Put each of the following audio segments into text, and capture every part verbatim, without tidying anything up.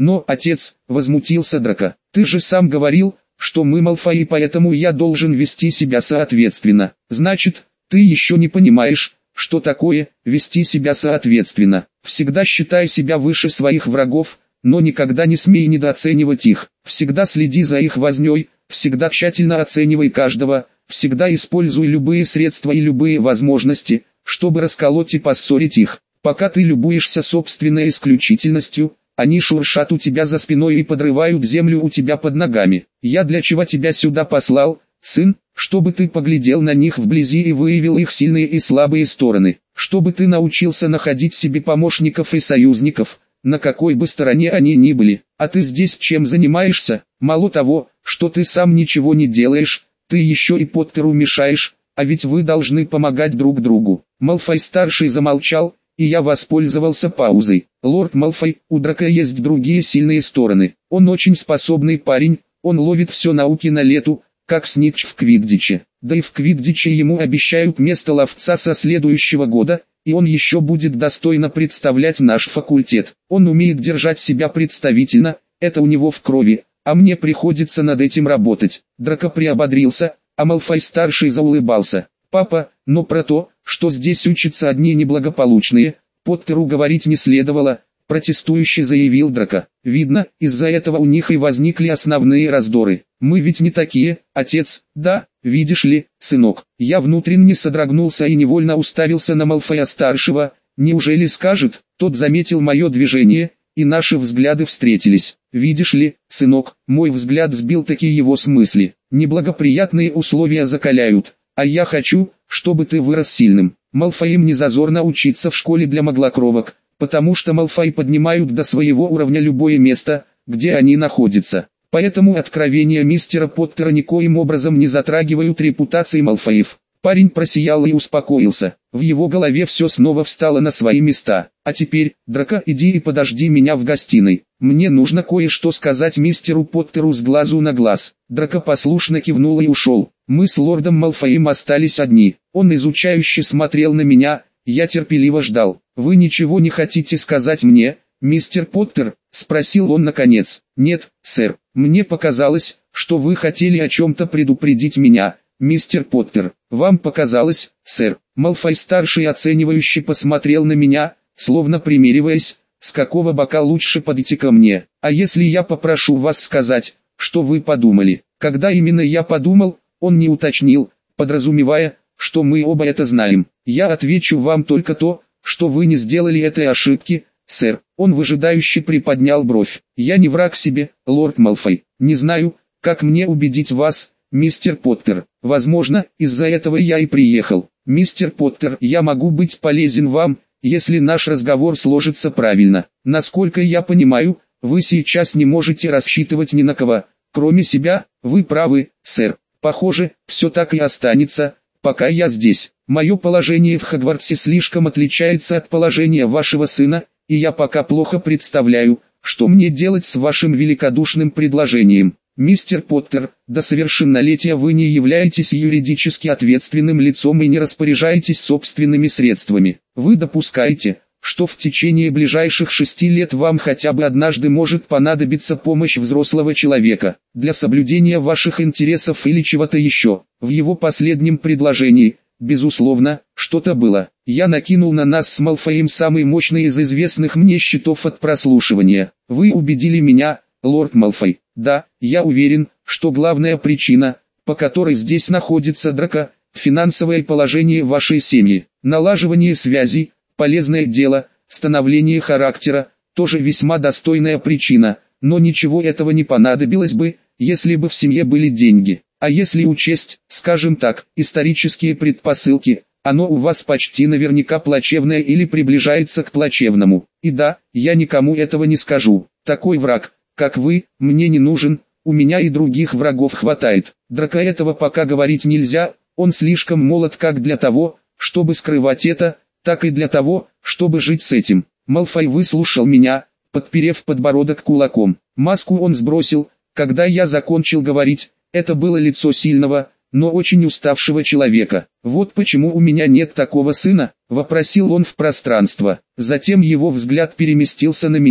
Но, отец, возмутился Драко, ты же сам говорил, что мы Малфои, поэтому я должен вести себя соответственно. Значит, ты еще не понимаешь, что такое вести себя соответственно. Всегда считай себя выше своих врагов, но никогда не смей недооценивать их. Всегда следи за их вознёй, всегда тщательно оценивай каждого, всегда используй любые средства и любые возможности, чтобы расколоть и поссорить их. Пока ты любуешься собственной исключительностью, они шуршат у тебя за спиной и подрывают землю у тебя под ногами. Я для чего тебя сюда послал, сын? Чтобы ты поглядел на них вблизи и выявил их сильные и слабые стороны. Чтобы ты научился находить себе помощников и союзников, на какой бы стороне они ни были. А ты здесь чем занимаешься? Мало того, что ты сам ничего не делаешь, ты еще и Поттеру мешаешь, а ведь вы должны помогать друг другу. Малфой-старший замолчал, и я воспользовался паузой. Лорд Малфой, у Драко есть другие сильные стороны. Он очень способный парень, он ловит все науки на лету, как Снитч в Квиддиче. Да и в Квиддиче ему обещают место ловца со следующего года, и он еще будет достойно представлять наш факультет. Он умеет держать себя представительно, это у него в крови, а мне приходится над этим работать. Драко приободрился, а Малфой-старший заулыбался. Папа, но про то, что здесь учатся одни неблагополучные, Поттеру говорить не следовало, протестующе заявил Драко. Видно, из-за этого у них и возникли основные раздоры. Мы ведь не такие, отец, да, видишь ли, сынок. Я внутренне содрогнулся и невольно уставился на Малфоя-старшего. Неужели скажет? Тот заметил мое движение, и наши взгляды встретились. Видишь ли, сынок, мой взгляд сбил таки его с мысли. Неблагоприятные условия закаляют, а я хочу, чтобы ты вырос сильным. Малфоям не зазорно учиться в школе для маглокровок, потому что Малфои поднимают до своего уровня любое место, где они находятся. Поэтому откровения мистера Поттера никоим образом не затрагивают репутации Малфоев. Парень просиял и успокоился. В его голове все снова встало на свои места. А теперь, Драко, иди и подожди меня в гостиной. Мне нужно кое-что сказать мистеру Поттеру с глазу на глаз. Драко послушно кивнул и ушел. Мы с лордом Малфоем остались одни. Он изучающе смотрел на меня, я терпеливо ждал. «Вы ничего не хотите сказать мне, мистер Поттер?» — спросил он наконец. «Нет, сэр, мне показалось, что вы хотели о чем-то предупредить меня, мистер Поттер». «Вам показалось, сэр?» Малфой-старший оценивающе посмотрел на меня, словно примериваясь, с какого бока лучше подойти ко мне. «А если я попрошу вас сказать, что вы подумали?» Когда именно я подумал, он не уточнил, подразумевая, что мы оба это знаем. «Я отвечу вам только то, что вы не сделали этой ошибки, сэр». Он выжидающе приподнял бровь. «Я не враг себе, лорд Малфой. Не знаю, как мне убедить вас, мистер Поттер. Возможно, из-за этого я и приехал. Мистер Поттер, я могу быть полезен вам, если наш разговор сложится правильно. Насколько я понимаю, вы сейчас не можете рассчитывать ни на кого, кроме себя. Вы правы, сэр. Похоже, все так и останется, пока я здесь. Мое положение в Хогвартсе слишком отличается от положения вашего сына, и я пока плохо представляю, что мне делать с вашим великодушным предложением. Мистер Поттер, до совершеннолетия вы не являетесь юридически ответственным лицом и не распоряжаетесь собственными средствами. Вы допускаете, что в течение ближайших шести лет вам хотя бы однажды может понадобиться помощь взрослого человека, для соблюдения ваших интересов или чего-то еще. В его последнем предложении, безусловно, что-то было. Я накинул на нас с Малфоем самый мощный из известных мне щитов от прослушивания. Вы убедили меня, лорд Малфой. Да, я уверен, что главная причина, по которой здесь находится Драко, финансовое положение вашей семьи, налаживание связей, полезное дело, становление характера, тоже весьма достойная причина, но ничего этого не понадобилось бы, если бы в семье были деньги. А если учесть, скажем так, исторические предпосылки, оно у вас почти наверняка плачевное или приближается к плачевному. И да, я никому этого не скажу. Такой враг, как вы, мне не нужен, у меня и других врагов хватает. Драко этого пока говорить нельзя, он слишком молод как для того, чтобы скрывать это, так и для того, чтобы жить с этим. Малфой выслушал меня, подперев подбородок кулаком. Маску он сбросил, когда я закончил говорить, это было лицо сильного, но очень уставшего человека. «Вот почему у меня нет такого сына?» — вопросил он в пространство. Затем его взгляд переместился на меня.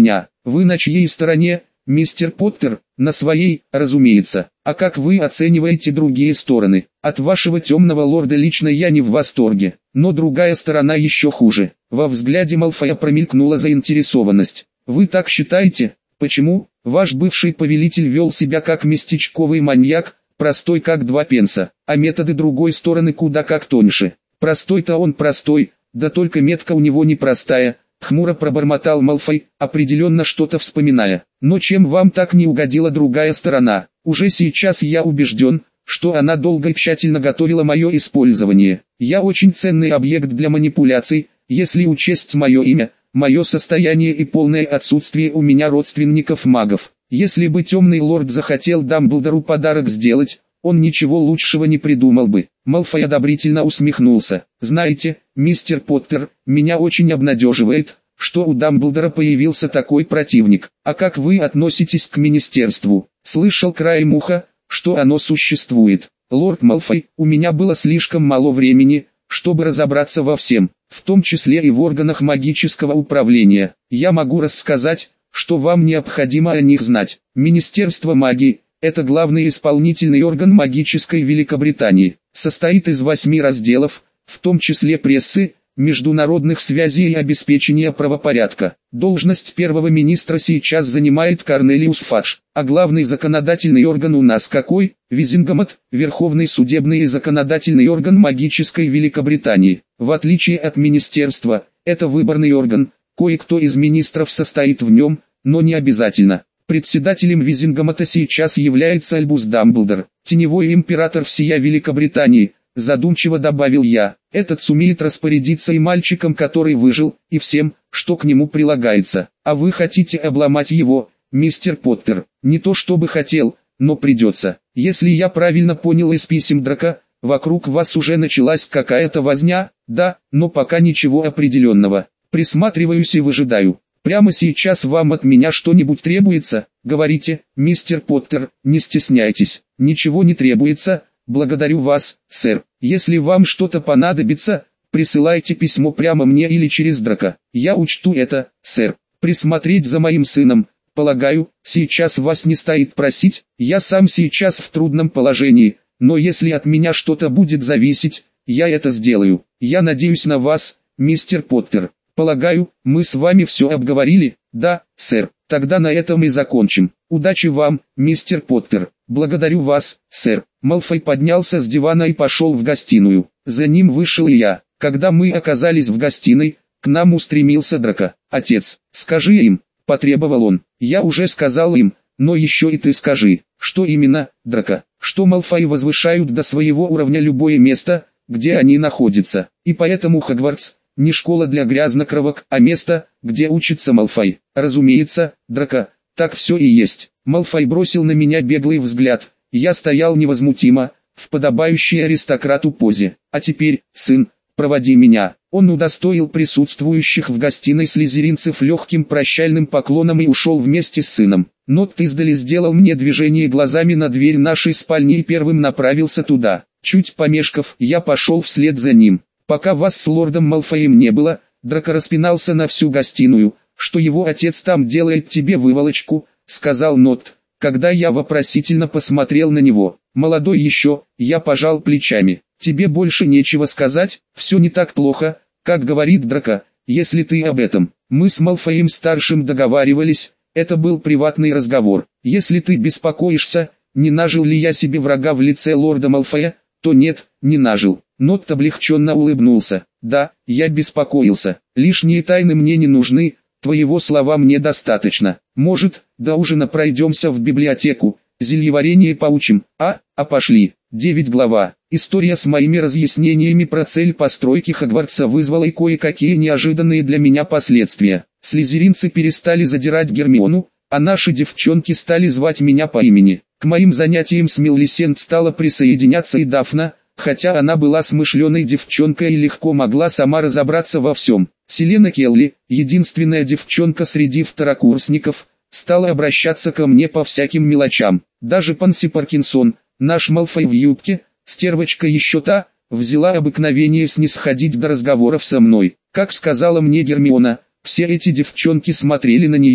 Вы на чьей стороне, мистер Поттер? На своей, разумеется. А как вы оцениваете другие стороны? От вашего темного лорда лично я не в восторге, но другая сторона еще хуже. Во взгляде Малфоя промелькнула заинтересованность. Вы так считаете? Почему? Ваш бывший повелитель вел себя как местечковый маньяк, простой как два пенса, а методы другой стороны куда как тоньше. Простой-то он простой, да только метка у него непростая. Хмуро пробормотал Малфой, определенно что-то вспоминая. Но чем вам так не угодила другая сторона? Уже сейчас я убежден, что она долго и тщательно готовила мое использование. Я очень ценный объект для манипуляций, если учесть мое имя, мое состояние и полное отсутствие у меня родственников-магов. Если бы темный лорд захотел Дамблдору подарок сделать, он ничего лучшего не придумал бы. Малфой одобрительно усмехнулся. Знаете, мистер Поттер, меня очень обнадеживает, что у Дамблдора появился такой противник. А как вы относитесь к министерству? Слышал краем уха, что оно существует. Лорд Малфой, у меня было слишком мало времени, чтобы разобраться во всем, в том числе и в органах магического управления. Я могу рассказать, что вам необходимо о них знать. Министерство магии – это главный исполнительный орган магической Великобритании. Состоит из восьми разделов, в том числе прессы, международных связей и обеспечения правопорядка. Должность первого министра сейчас занимает Корнелиус Фадж. А главный законодательный орган у нас какой? Визингомат, Верховный судебный и законодательный орган магической Великобритании. В отличие от министерства, это выборный орган, кое-кто из министров состоит в нем, но не обязательно. Председателем Визингомата сейчас является Альбус Дамблдор, теневой император всея Великобритании, задумчиво добавил я. Этот сумеет распорядиться и мальчиком, который выжил, и всем, что к нему прилагается. А вы хотите обломать его, мистер Поттер? Не то чтобы хотел, но придется. Если я правильно понял из писем Драко, вокруг вас уже началась какая-то возня? Да, но пока ничего определенного. Присматриваюсь и выжидаю. Прямо сейчас вам от меня что-нибудь требуется? Говорите, мистер Поттер, не стесняйтесь. Ничего не требуется. Благодарю вас, сэр. Если вам что-то понадобится, присылайте письмо прямо мне или через Драко. Я учту это, сэр. Присмотреть за моим сыном, полагаю, сейчас вас не стоит просить. Я сам сейчас в трудном положении, но если от меня что-то будет зависеть, я это сделаю. Я надеюсь на вас, мистер Поттер. Полагаю, мы с вами все обговорили? Да, сэр. Тогда на этом и закончим. Удачи вам, мистер Поттер. Благодарю вас, сэр. Малфой поднялся с дивана и пошел в гостиную. За ним вышел и я. Когда мы оказались в гостиной, к нам устремился Драко. «Отец, скажи им», — потребовал он. «Я уже сказал им, но еще и ты скажи». «Что именно, Драко?» «Что Малфои возвышают до своего уровня любое место, где они находятся. И поэтому Хогвартс — не школа для грязнокровок, а место, где учится Малфой». «Разумеется, Драко, так все и есть». Малфой бросил на меня беглый взгляд. Я стоял невозмутимо, в подобающей аристократу позе. «А теперь, сын, проводи меня». Он удостоил присутствующих в гостиной слизеринцев легким прощальным поклоном и ушел вместе с сыном. Нот издали сделал мне движение глазами на дверь нашей спальни и первым направился туда. Чуть помешков, я пошел вслед за ним. Пока вас с лордом Малфоем не было, Драко распинался на всю гостиную, что его отец там делает тебе выволочку, сказал Нот, когда я вопросительно посмотрел на него. Молодой еще, я пожал плечами. Тебе больше нечего сказать, все не так плохо, как говорит Драко, если ты об этом. Мы с Малфоем старшим договаривались, это был приватный разговор. Если ты беспокоишься, не нажил ли я себе врага в лице лорда Малфоя, то нет, не нажил. Нот облегченно улыбнулся. Да, я беспокоился. Лишние тайны мне не нужны, твоего слова мне достаточно. Может, до ужина пройдемся в библиотеку, зельеварение поучим, а, а пошли. девять глава. История с моими разъяснениями про цель постройки Хогвартса вызвала и кое-какие неожиданные для меня последствия. Слизеринцы перестали задирать Гермиону, а наши девчонки стали звать меня по имени. К моим занятиям с Милисент стала присоединяться и Дафна, хотя она была смышленой девчонкой и легко могла сама разобраться во всем. Селена Келли, единственная девчонка среди второкурсников, стала обращаться ко мне по всяким мелочам. Даже Панси Паркинсон, наш Малфой в юбке, стервочка еще та, взяла обыкновение снисходить до разговоров со мной. Как сказала мне Гермиона, все эти девчонки смотрели на нее,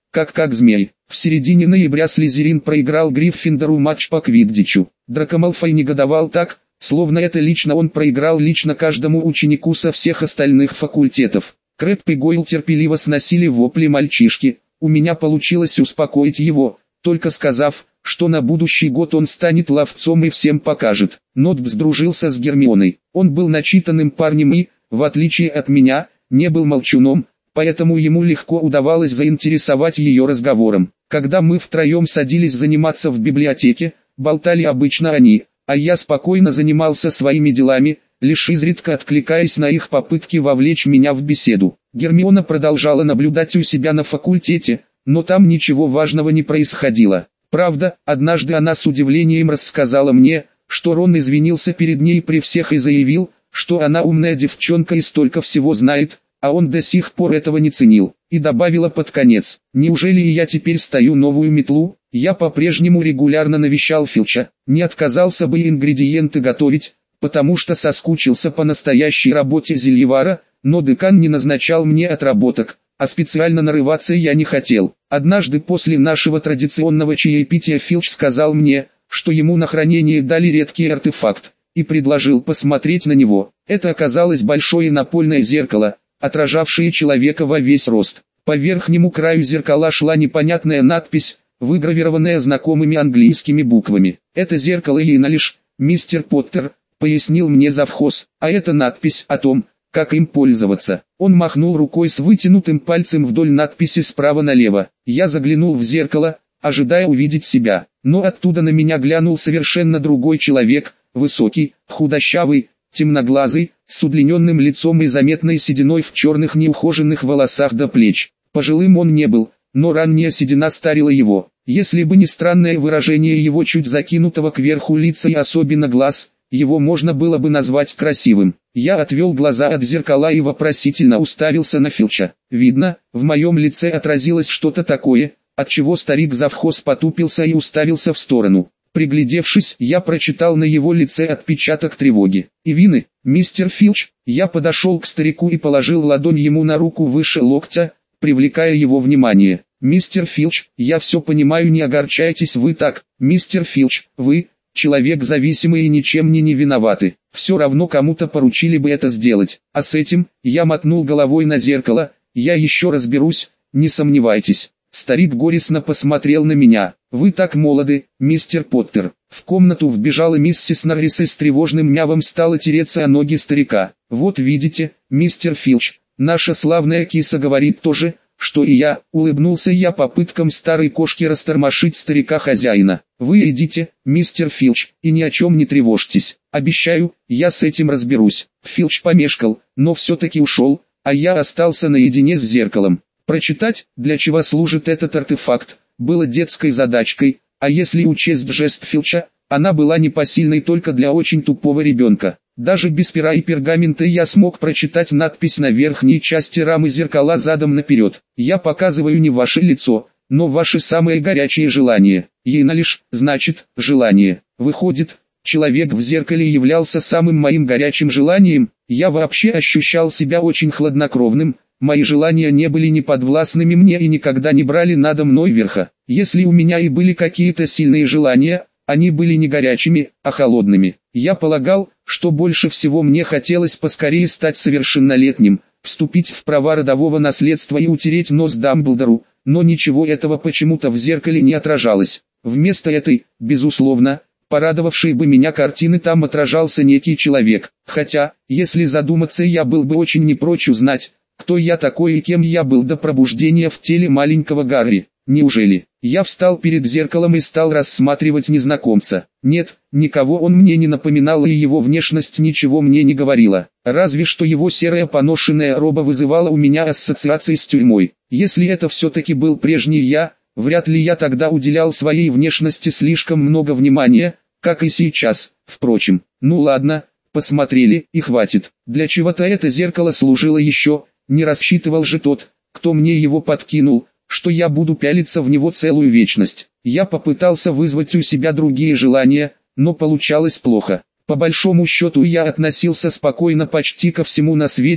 как как змей. В середине ноября Слизерин проиграл Гриффиндору матч по квиддичу. Драко Малфой негодовал так, словно это лично он проиграл лично каждому ученику со всех остальных факультетов. Крэбб и Гойл терпеливо сносили вопли мальчишки. У меня получилось успокоить его, только сказав, что на будущий год он станет ловцом и всем покажет. Нот сдружился с Гермионой. Он был начитанным парнем и, в отличие от меня, не был молчуном, поэтому ему легко удавалось заинтересовать ее разговором. Когда мы втроем садились заниматься в библиотеке, болтали обычно они, а я спокойно занимался своими делами, лишь изредка откликаясь на их попытки вовлечь меня в беседу. Гермиона продолжала наблюдать у себя на факультете, но там ничего важного не происходило. Правда, однажды она с удивлением рассказала мне, что Рон извинился перед ней при всех и заявил, что она умная девчонка и столько всего знает, а он до сих пор этого не ценил, и добавила под конец: «Неужели и я теперь стою новую метлу?» Я по-прежнему регулярно навещал Филча, не отказался бы ингредиенты готовить, потому что соскучился по настоящей работе зельевара, но декан не назначал мне отработок, а специально нарываться я не хотел. Однажды после нашего традиционного чаепития Филч сказал мне, что ему на хранение дали редкий артефакт, и предложил посмотреть на него. Это оказалось большое напольное зеркало, отражавшее человека во весь рост. По верхнему краю зеркала шла непонятная надпись, выгравированная знакомыми английскими буквами. «Это зеркало Ейналиш, мистер Поттер», — пояснил мне завхоз, а эта надпись о том, как им пользоваться. Он махнул рукой с вытянутым пальцем вдоль надписи справа налево. Я заглянул в зеркало, ожидая увидеть себя, но оттуда на меня глянул совершенно другой человек, высокий, худощавый, темноглазый, с удлиненным лицом и заметной сединой в черных неухоженных волосах до плеч. Пожилым он не был, но ранняя седина старила его. Если бы не странное выражение его чуть закинутого кверху лица и особенно глаз, его можно было бы назвать красивым. Я отвел глаза от зеркала и вопросительно уставился на Филча. Видно, в моем лице отразилось что-то такое, отчего старик-завхоз потупился и уставился в сторону. Приглядевшись, я прочитал на его лице отпечаток тревоги. «И вины, мистер Филч?» Я подошел к старику и положил ладонь ему на руку выше локтя, привлекая его внимание. «Мистер Филч, я все понимаю, не огорчайтесь вы так. Мистер Филч, вы, человек зависимый и ничем не не виноваты. Все равно кому-то поручили бы это сделать. А с этим, я мотнул головой на зеркало, я еще разберусь, не сомневайтесь». Старик горестно посмотрел на меня. «Вы так молоды, мистер Поттер». В комнату вбежала миссис Норрис и с тревожным мявом стала тереться о ноги старика. «Вот видите, мистер Филч, наша славная киса говорит то же, что и я», — улыбнулся я попыткам старой кошки растормошить старика-хозяина. «Вы идите, мистер Филч, и ни о чем не тревожьтесь. Обещаю, я с этим разберусь». Филч помешкал, но все-таки ушел, а я остался наедине с зеркалом. Прочитать, для чего служит этот артефакт, было детской задачкой, а если учесть жест Филча, она была непосильной только для очень тупого ребенка. Даже без пера и пергамента я смог прочитать надпись на верхней части рамы зеркала задом наперед. «Я показываю не ваше лицо, но ваши самые горячие желания». Ейналиш, значит, желание. Выходит, человек в зеркале являлся самым моим горячим желанием. Я вообще ощущал себя очень хладнокровным. Мои желания не были неподвластными мне и никогда не брали надо мной верха. Если у меня и были какие-то сильные желания, они были не горячими, а холодными. Я полагал, что больше всего мне хотелось поскорее стать совершеннолетним, вступить в права родового наследства и утереть нос Дамблдору, но ничего этого почему-то в зеркале не отражалось. Вместо этой, безусловно, порадовавшей бы меня картины там отражался некий человек. Хотя, если задуматься, я был бы очень не прочь узнать, кто я такой и кем я был до пробуждения в теле маленького Гарри. Неужели? Я встал перед зеркалом и стал рассматривать незнакомца. Нет, никого он мне не напоминал и его внешность ничего мне не говорила. Разве что его серая поношенная роба вызывала у меня ассоциации с тюрьмой. Если это все-таки был прежний я, вряд ли я тогда уделял своей внешности слишком много внимания, как и сейчас. Впрочем, ну ладно, посмотрели и хватит. Для чего-то это зеркало служило еще. Не рассчитывал же тот, кто мне его подкинул, что я буду пялиться в него целую вечность. Я попытался вызвать у себя другие желания, но получалось плохо. По большому счету я относился спокойно почти ко всему на свете,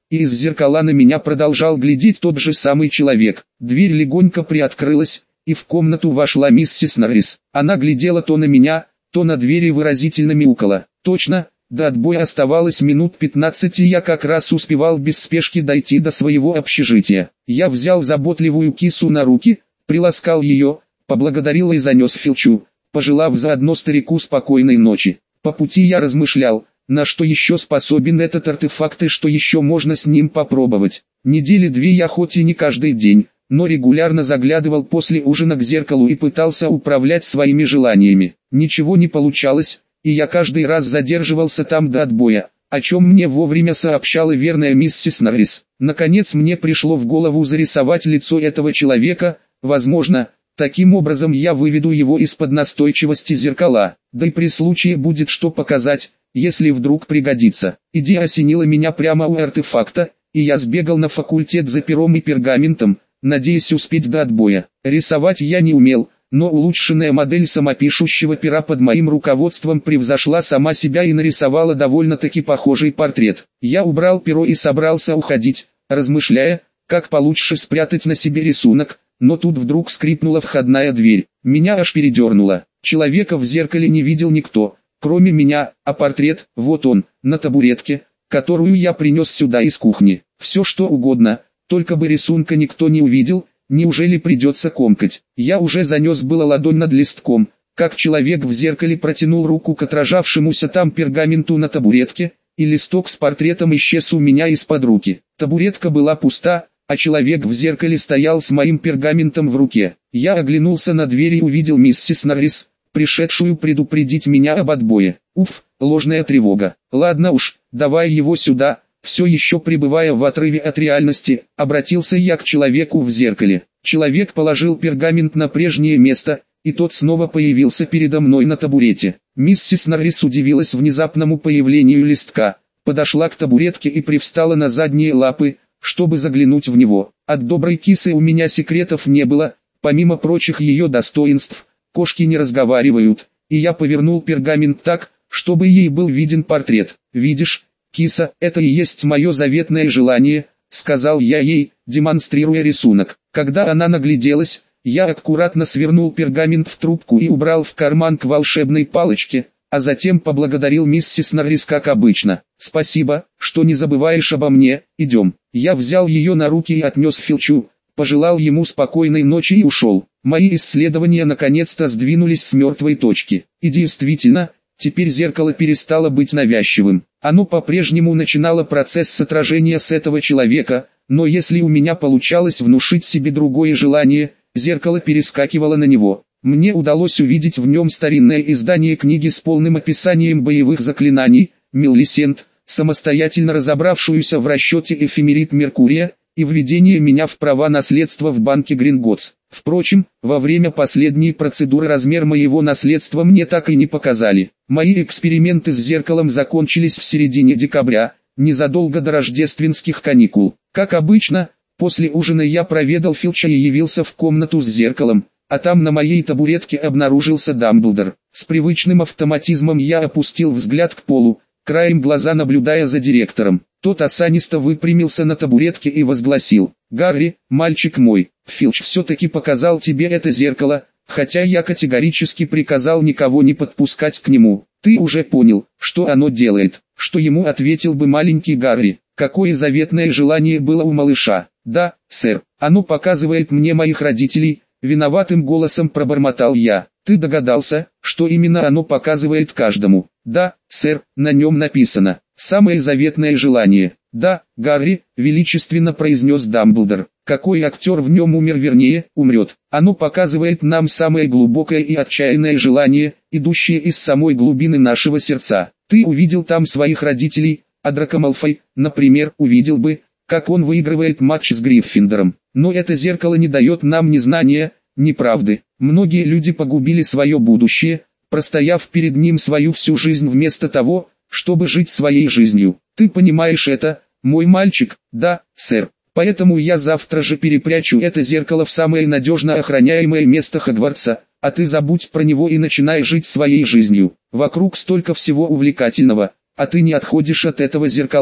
и из зеркала на меня продолжал глядеть тот же самый человек. Дверь легонько приоткрылась, и в комнату вошла миссис Норрис. Она глядела то на меня, то на дверь и выразительно мяукала. Точно, до отбоя оставалось минут пятнадцать, и я как раз успевал без спешки дойти до своего общежития. Я взял заботливую кису на руки, приласкал ее, поблагодарил и занес Филчу, пожелав заодно старику спокойной ночи. По пути я размышлял, на что еще способен этот артефакт и что еще можно с ним попробовать. Недели две я хоть и не каждый день, но регулярно заглядывал после ужина к зеркалу и пытался управлять своими желаниями. Ничего не получалось, и я каждый раз задерживался там до отбоя, о чем мне вовремя сообщала верная миссис Норрис. Наконец мне пришло в голову зарисовать лицо этого человека, возможно, таким образом я выведу его из-под настойчивости зеркала, да и при случае будет что показать, если вдруг пригодится. Идея осенила меня прямо у артефакта, и я сбегал на факультет за пером и пергаментом, надеясь успеть до отбоя. Рисовать я не умел, но улучшенная модель самопишущего пера под моим руководством превзошла сама себя и нарисовала довольно-таки похожий портрет. Я убрал перо и собрался уходить, размышляя, как получше спрятать на себе рисунок, но тут вдруг скрипнула входная дверь. Меня аж передернуло. Человека в зеркале не видел никто, кроме меня, а портрет, вот он, на табуретке, которую я принес сюда из кухни. Все что угодно, только бы рисунка никто не увидел. Неужели придется комкать? Я уже занес было ладонь над листком, как человек в зеркале протянул руку к отражавшемуся там пергаменту на табуретке, и листок с портретом исчез у меня из-под руки. Табуретка была пуста, а человек в зеркале стоял с моим пергаментом в руке. Я оглянулся на дверь и увидел миссис Норрис, пришедшую предупредить меня об отбое. Уф, ложная тревога. Ладно уж, давай его сюда. Все еще пребывая в отрыве от реальности, обратился я к человеку в зеркале. Человек положил пергамент на прежнее место, и тот снова появился передо мной на табурете. Миссис Норрис удивилась внезапному появлению листка, подошла к табуретке и привстала на задние лапы, чтобы заглянуть в него. От доброй кисы у меня секретов не было, помимо прочих ее достоинств, кошки не разговаривают, и я повернул пергамент так, чтобы ей был виден портрет. «Видишь, киса, это и есть мое заветное желание», — сказал я ей, демонстрируя рисунок. Когда она нагляделась, я аккуратно свернул пергамент в трубку и убрал в карман к волшебной палочке, а затем поблагодарил миссис Норрис как обычно. «Спасибо, что не забываешь обо мне, идем». Я взял ее на руки и отнес Филчу, пожелал ему спокойной ночи и ушел. Мои исследования наконец-то сдвинулись с мертвой точки. И действительно, теперь зеркало перестало быть навязчивым. Оно по-прежнему начинало процесс отражения с этого человека, но если у меня получалось внушить себе другое желание, зеркало перескакивало на него. Мне удалось увидеть в нем старинное издание книги с полным описанием боевых заклинаний, Милисент, самостоятельно разобравшуюся в расчете эфемерид Меркурия, и введение меня в права наследства в банке Гринготс. Впрочем, во время последней процедуры размер моего наследства мне так и не показали. Мои эксперименты с зеркалом закончились в середине декабря, незадолго до рождественских каникул. Как обычно, после ужина я проведал Филча и явился в комнату с зеркалом, а там на моей табуретке обнаружился Дамблдор. С привычным автоматизмом я опустил взгляд к полу, краем глаза наблюдая за директором. Тот осанисто выпрямился на табуретке и возгласил: «Гарри, мальчик мой, Филч все-таки показал тебе это зеркало, хотя я категорически приказал никого не подпускать к нему. Ты уже понял, что оно делает?» Что ему ответил бы маленький Гарри? Какое заветное желание было у малыша? «Да, сэр, оно показывает мне моих родителей», — виноватым голосом пробормотал я. «Ты догадался, что именно оно показывает каждому?» «Да, сэр, на нем написано. Самое заветное желание». «Да, Гарри», — величественно произнес Дамблдор. «Какой актер в нем умер, вернее, умрет? Оно показывает нам самое глубокое и отчаянное желание, идущее из самой глубины нашего сердца. Ты увидел там своих родителей, а Драко Малфой, например, увидел бы, как он выигрывает матч с Гриффиндором. Но это зеркало не дает нам ни знания, ни правды. Многие люди погубили свое будущее, простояв перед ним свою всю жизнь вместо того, чтобы жить своей жизнью. Ты понимаешь это, мой мальчик?» «Да, сэр. Поэтому я завтра же перепрячу это зеркало в самое надежно охраняемое место Хогвартса, а ты забудь про него и начинай жить своей жизнью. Вокруг столько всего увлекательного, а ты не отходишь от этого зеркала.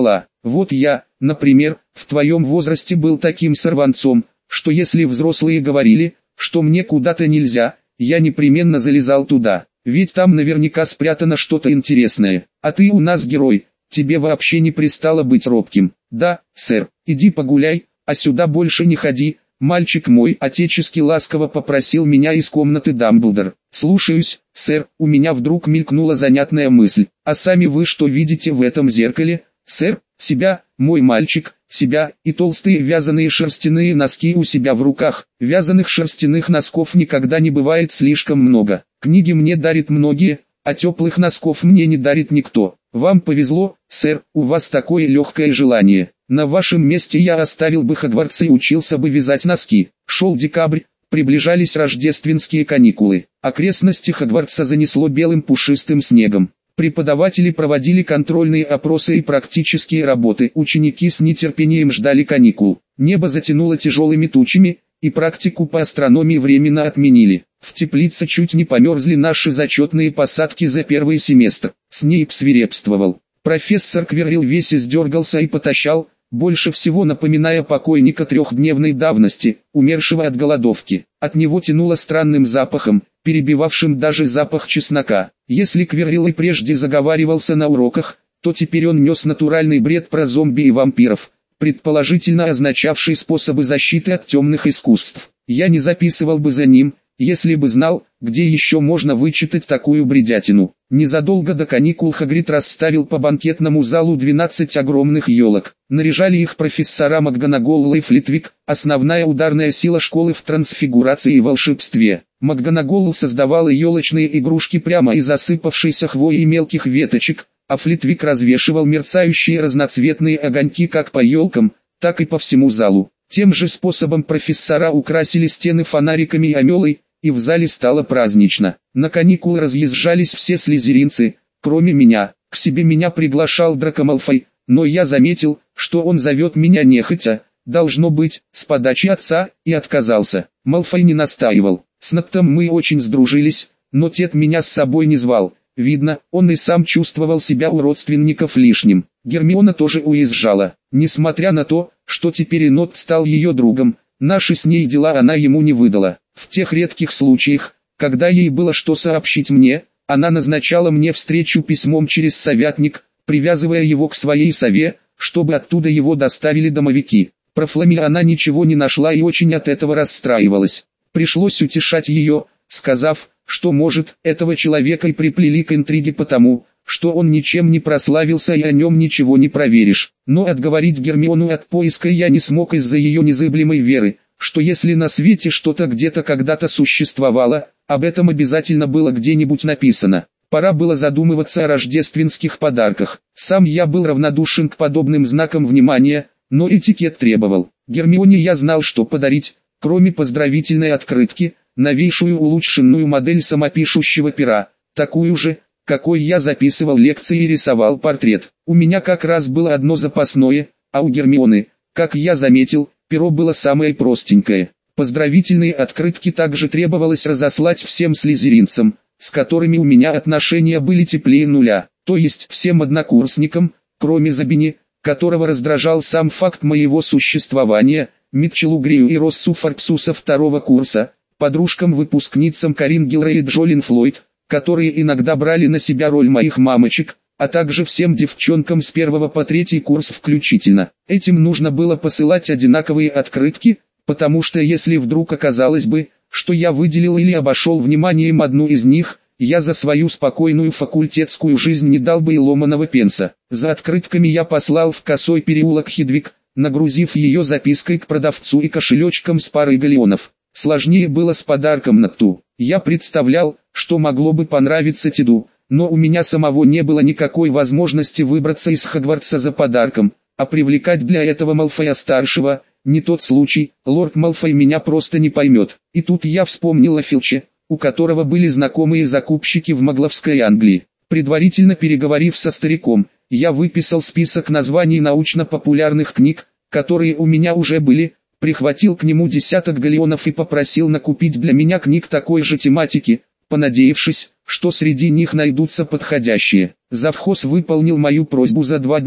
Вот я, например, в твоем возрасте был таким сорванцом, что если взрослые говорили, что мне куда-то нельзя, я непременно залезал туда, ведь там наверняка спрятано что-то интересное. А ты у нас герой, тебе вообще не пристало быть робким. Да, сэр, иди погуляй, а сюда больше не ходи. Мальчик мой отечески ласково попросил меня из комнаты Дамблдор. Слушаюсь, сэр, у меня вдруг мелькнула занятная мысль. А сами вы что видите в этом зеркале, сэр? Себя, мой мальчик, себя, и толстые вязаные шерстяные носки у себя в руках. Вязаных шерстяных носков никогда не бывает слишком много. Книги мне дарит многие, а теплых носков мне не дарит никто. Вам повезло, сэр, у вас такое легкое желание. На вашем месте я оставил бы Хогвартс и учился бы вязать носки. Шел декабрь, приближались рождественские каникулы. Окрестности Хогвартса занесло белым пушистым снегом. Преподаватели проводили контрольные опросы и практические работы. Ученики с нетерпением ждали каникул. Небо затянуло тяжелыми тучами, и практику по астрономии временно отменили. В теплице чуть не померзли наши зачетные посадки за первый семестр. Снейп свирепствовал. Профессор Квиррелл весь издергался и потащал, больше всего напоминая покойника трехдневной давности, умершего от голодовки. От него тянуло странным запахом, перебивавшим даже запах чеснока. Если Квиррелл и прежде заговаривался на уроках, то теперь он нес натуральный бред про зомби и вампиров, предположительно означавший способы защиты от темных искусств. Я не записывал бы за ним, если бы знал, где еще можно вычитать такую бредятину. Незадолго до каникул Хагрид расставил по банкетному залу двенадцать огромных елок. Наряжали их профессора МакГонагал и Флитвик, основная ударная сила школы в трансфигурации и волшебстве. МакГонагал создавала елочные игрушки прямо из осыпавшейся хвои и мелких веточек, а Флитвик развешивал мерцающие разноцветные огоньки как по елкам, так и по всему залу. Тем же способом профессора украсили стены фонариками и омелой, и в зале стало празднично. На каникулы разъезжались все слизеринцы, кроме меня. К себе меня приглашал Драко Малфой, но я заметил, что он зовет меня нехотя, должно быть, с подачи отца, и отказался. Малфой не настаивал. С Нактом мы очень сдружились, но Тед меня с собой не звал. Видно, он и сам чувствовал себя у родственников лишним. Гермиона тоже уезжала. Несмотря на то, что теперь Энот стал ее другом, наши с ней дела она ему не выдала. В тех редких случаях, когда ей было что сообщить мне, она назначала мне встречу письмом через совятник, привязывая его к своей сове, чтобы оттуда его доставили домовики. Про Флами она ничего не нашла и очень от этого расстраивалась. Пришлось утешать ее, сказав, что может, этого человека и приплели к интриге потому, что он ничем не прославился и о нем ничего не проверишь. Но отговорить Гермиону от поиска я не смог из-за ее незыблемой веры, что если на свете что-то где-то когда-то существовало, об этом обязательно было где-нибудь написано. Пора было задумываться о рождественских подарках. Сам я был равнодушен к подобным знакам внимания, но этикет требовал. Гермионе я знал, что подарить, кроме поздравительной открытки, новейшую улучшенную модель самопишущего пера, такую же, какой я записывал лекции и рисовал портрет. У меня как раз было одно запасное, а у Гермионы, как я заметил, перо было самое простенькое. Поздравительные открытки также требовалось разослать всем слизеринцам, с которыми у меня отношения были теплее нуля, то есть всем однокурсникам, кроме Забини, которого раздражал сам факт моего существования, Митчеллу Грею и Россу Фарксу со второго курса, подружкам-выпускницам Карин Гилрей и Джолин Флойд, которые иногда брали на себя роль моих мамочек, а также всем девчонкам с первого по третий курс включительно. Этим нужно было посылать одинаковые открытки, потому что если вдруг оказалось бы, что я выделил или обошел вниманием одну из них, я за свою спокойную факультетскую жизнь не дал бы и ломаного пенса. За открытками я послал в Косой переулок Хедвиг, нагрузив ее запиской к продавцу и кошелечком с парой галеонов. Сложнее было с подарком Накту. Я представлял, что могло бы понравиться Теду, но у меня самого не было никакой возможности выбраться из Хогвартса за подарком, а привлекать для этого Малфоя-старшего – не тот случай, лорд Малфой меня просто не поймет. И тут я вспомнил о Филче, у которого были знакомые закупщики в Магловской Англии. Предварительно переговорив со стариком, я выписал список названий научно-популярных книг, которые у меня уже были, прихватил к нему десяток галеонов и попросил накупить для меня книг такой же тематики, понадеявшись, что среди них найдутся подходящие. Завхоз выполнил мою просьбу за два дня,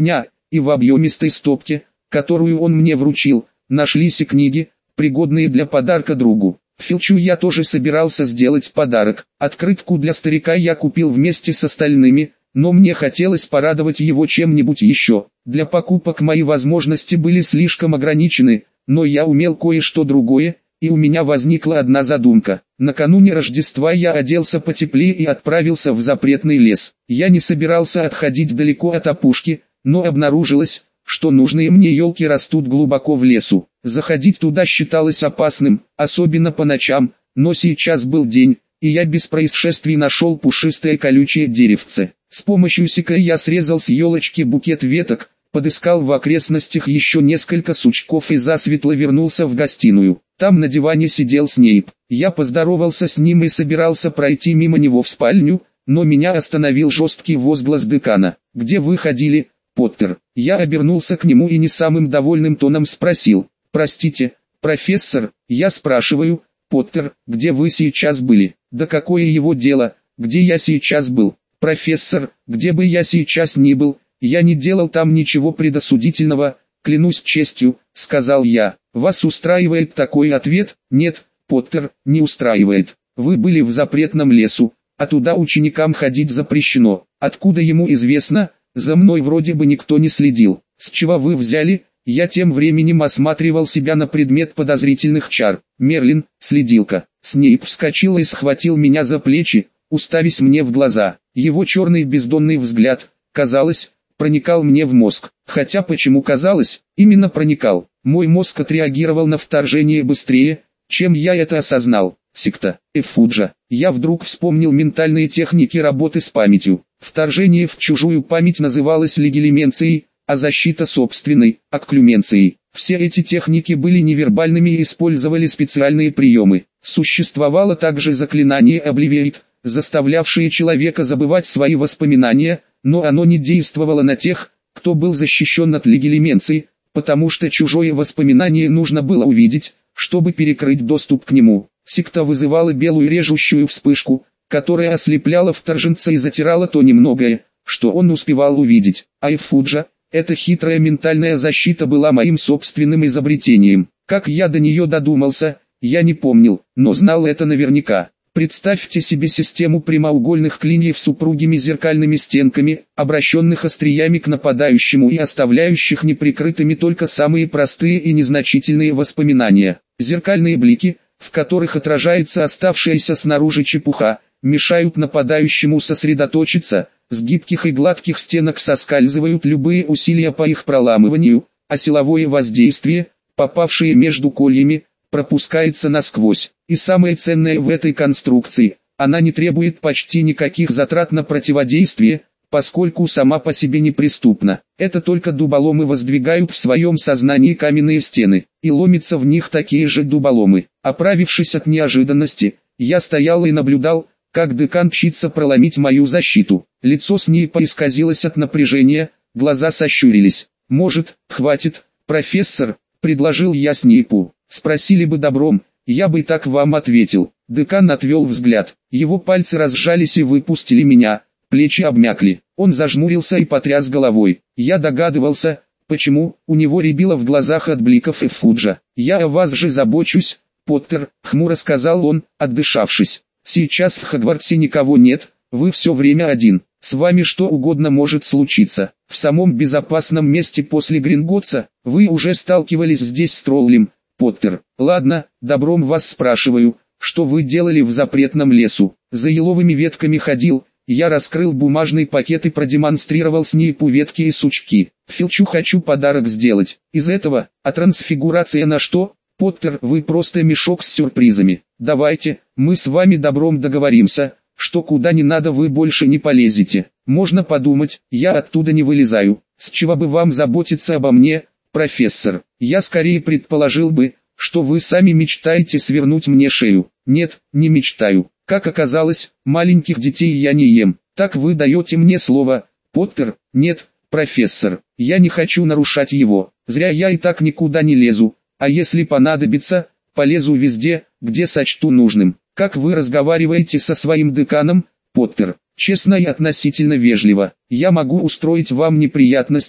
и в объемистой стопке, которую он мне вручил, нашлись и книги, пригодные для подарка другу. Филчу я тоже собирался сделать подарок. Открытку для старика я купил вместе с остальными, но мне хотелось порадовать его чем-нибудь еще. Для покупок мои возможности были слишком ограничены, но я умел кое-что другое, и у меня возникла одна задумка. Накануне Рождества я оделся потеплее и отправился в запретный лес. Я не собирался отходить далеко от опушки, но обнаружилось, что нужные мне елки растут глубоко в лесу. Заходить туда считалось опасным, особенно по ночам, но сейчас был день, и я без происшествий нашел пушистое колючее деревце. С помощью секира я срезал с елочки букет веток, подыскал в окрестностях еще несколько сучков и засветло вернулся в гостиную. Там на диване сидел Снейп. Я поздоровался с ним и собирался пройти мимо него в спальню, но меня остановил жесткий возглас декана. «Где вы ходили, Поттер?» Я обернулся к нему и не самым довольным тоном спросил: «Простите, профессор, я спрашиваю, Поттер, где вы сейчас были?» «Да какое его дело, где я сейчас был? Профессор, где бы я сейчас ни был, я не делал там ничего предосудительного, клянусь честью», — сказал я. «Вас устраивает такой ответ?» «Нет, Поттер, не устраивает. Вы были в запретном лесу, а туда ученикам ходить запрещено. Откуда ему известно? За мной вроде бы никто не следил. С чего вы взяли?» Я тем временем осматривал себя на предмет подозрительных чар. Мерлин, следилка. Снейп вскочил и схватил меня за плечи, уставясь мне в глаза. Его черный бездонный взгляд, казалось, проникал мне в мозг. Хотя почему казалось, именно проникал. Мой мозг отреагировал на вторжение быстрее, чем я это осознал. Секта, Эффуджа. Я вдруг вспомнил ментальные техники работы с памятью. Вторжение в чужую память называлось легилименцией, а защита собственной – акклюменцией. Все эти техники были невербальными и использовали специальные приемы. Существовало также заклинание Obliviate, заставлявшее человека забывать свои воспоминания, но оно не действовало на тех, кто был защищен от легилименции, потому что чужое воспоминание нужно было увидеть, чтобы перекрыть доступ к нему. Секта вызывала белую режущую вспышку, которая ослепляла вторженца и затирала то немногое, что он успевал увидеть. А Эффуджа, эта хитрая ментальная защита, была моим собственным изобретением. Как я до нее додумался, я не помнил, но знал это наверняка. Представьте себе систему прямоугольных клиньев с упругими зеркальными стенками, обращенных остриями к нападающему и оставляющих неприкрытыми только самые простые и незначительные воспоминания. Зеркальные блики, в которых отражается оставшаяся снаружи чепуха, мешают нападающему сосредоточиться. С гибких и гладких стенок соскальзывают любые усилия по их проламыванию, а силовое воздействие, попавшее между кольями, пропускается насквозь. И самое ценное в этой конструкции, она не требует почти никаких затрат на противодействие, поскольку сама по себе неприступна. Это только дуболомы воздвигают в своем сознании каменные стены, и ломятся в них такие же дуболомы. Оправившись от неожиданности, я стоял и наблюдал, как декан мчится проломить мою защиту. Лицо Снейпа исказилось от напряжения, глаза сощурились. «Может, хватит, профессор?» – предложил я Снейпу. «Спросили бы добром, я бы так вам ответил». Декан отвел взгляд. Его пальцы разжались и выпустили меня, плечи обмякли. Он зажмурился и потряс головой. Я догадывался, почему, у него рябило в глазах от бликов Эффуджа. «Я о вас же забочусь, Поттер», — хмуро сказал он, отдышавшись. «Сейчас в Хогвартсе никого нет, вы все время один. С вами что угодно может случиться. В самом безопасном месте после Гринготтса вы уже сталкивались здесь с троллем, Поттер. Ладно, добром вас спрашиваю, что вы делали в запретном лесу?» За еловыми ветками ходил. Я раскрыл бумажный пакет и продемонстрировал Снейпу ветки и сучки. «Филчу хочу подарок сделать. Из этого, а трансфигурация на что? Поттер, вы просто мешок с сюрпризами. Давайте, мы с вами добром договоримся, что куда не надо вы больше не полезете. Можно подумать, я оттуда не вылезаю. С чего бы вам заботиться обо мне, профессор? Я скорее предположил бы, что вы сами мечтаете свернуть мне шею. Нет, не мечтаю. Как оказалось, маленьких детей я не ем. Так вы даете мне слово, Поттер?» «Нет, профессор, я не хочу нарушать его. Зря я и так никуда не лезу. А если понадобится, полезу везде, где сочту нужным. Как вы разговариваете со своим деканом, Поттер?» «Честно и относительно вежливо. Я могу устроить вам неприятности,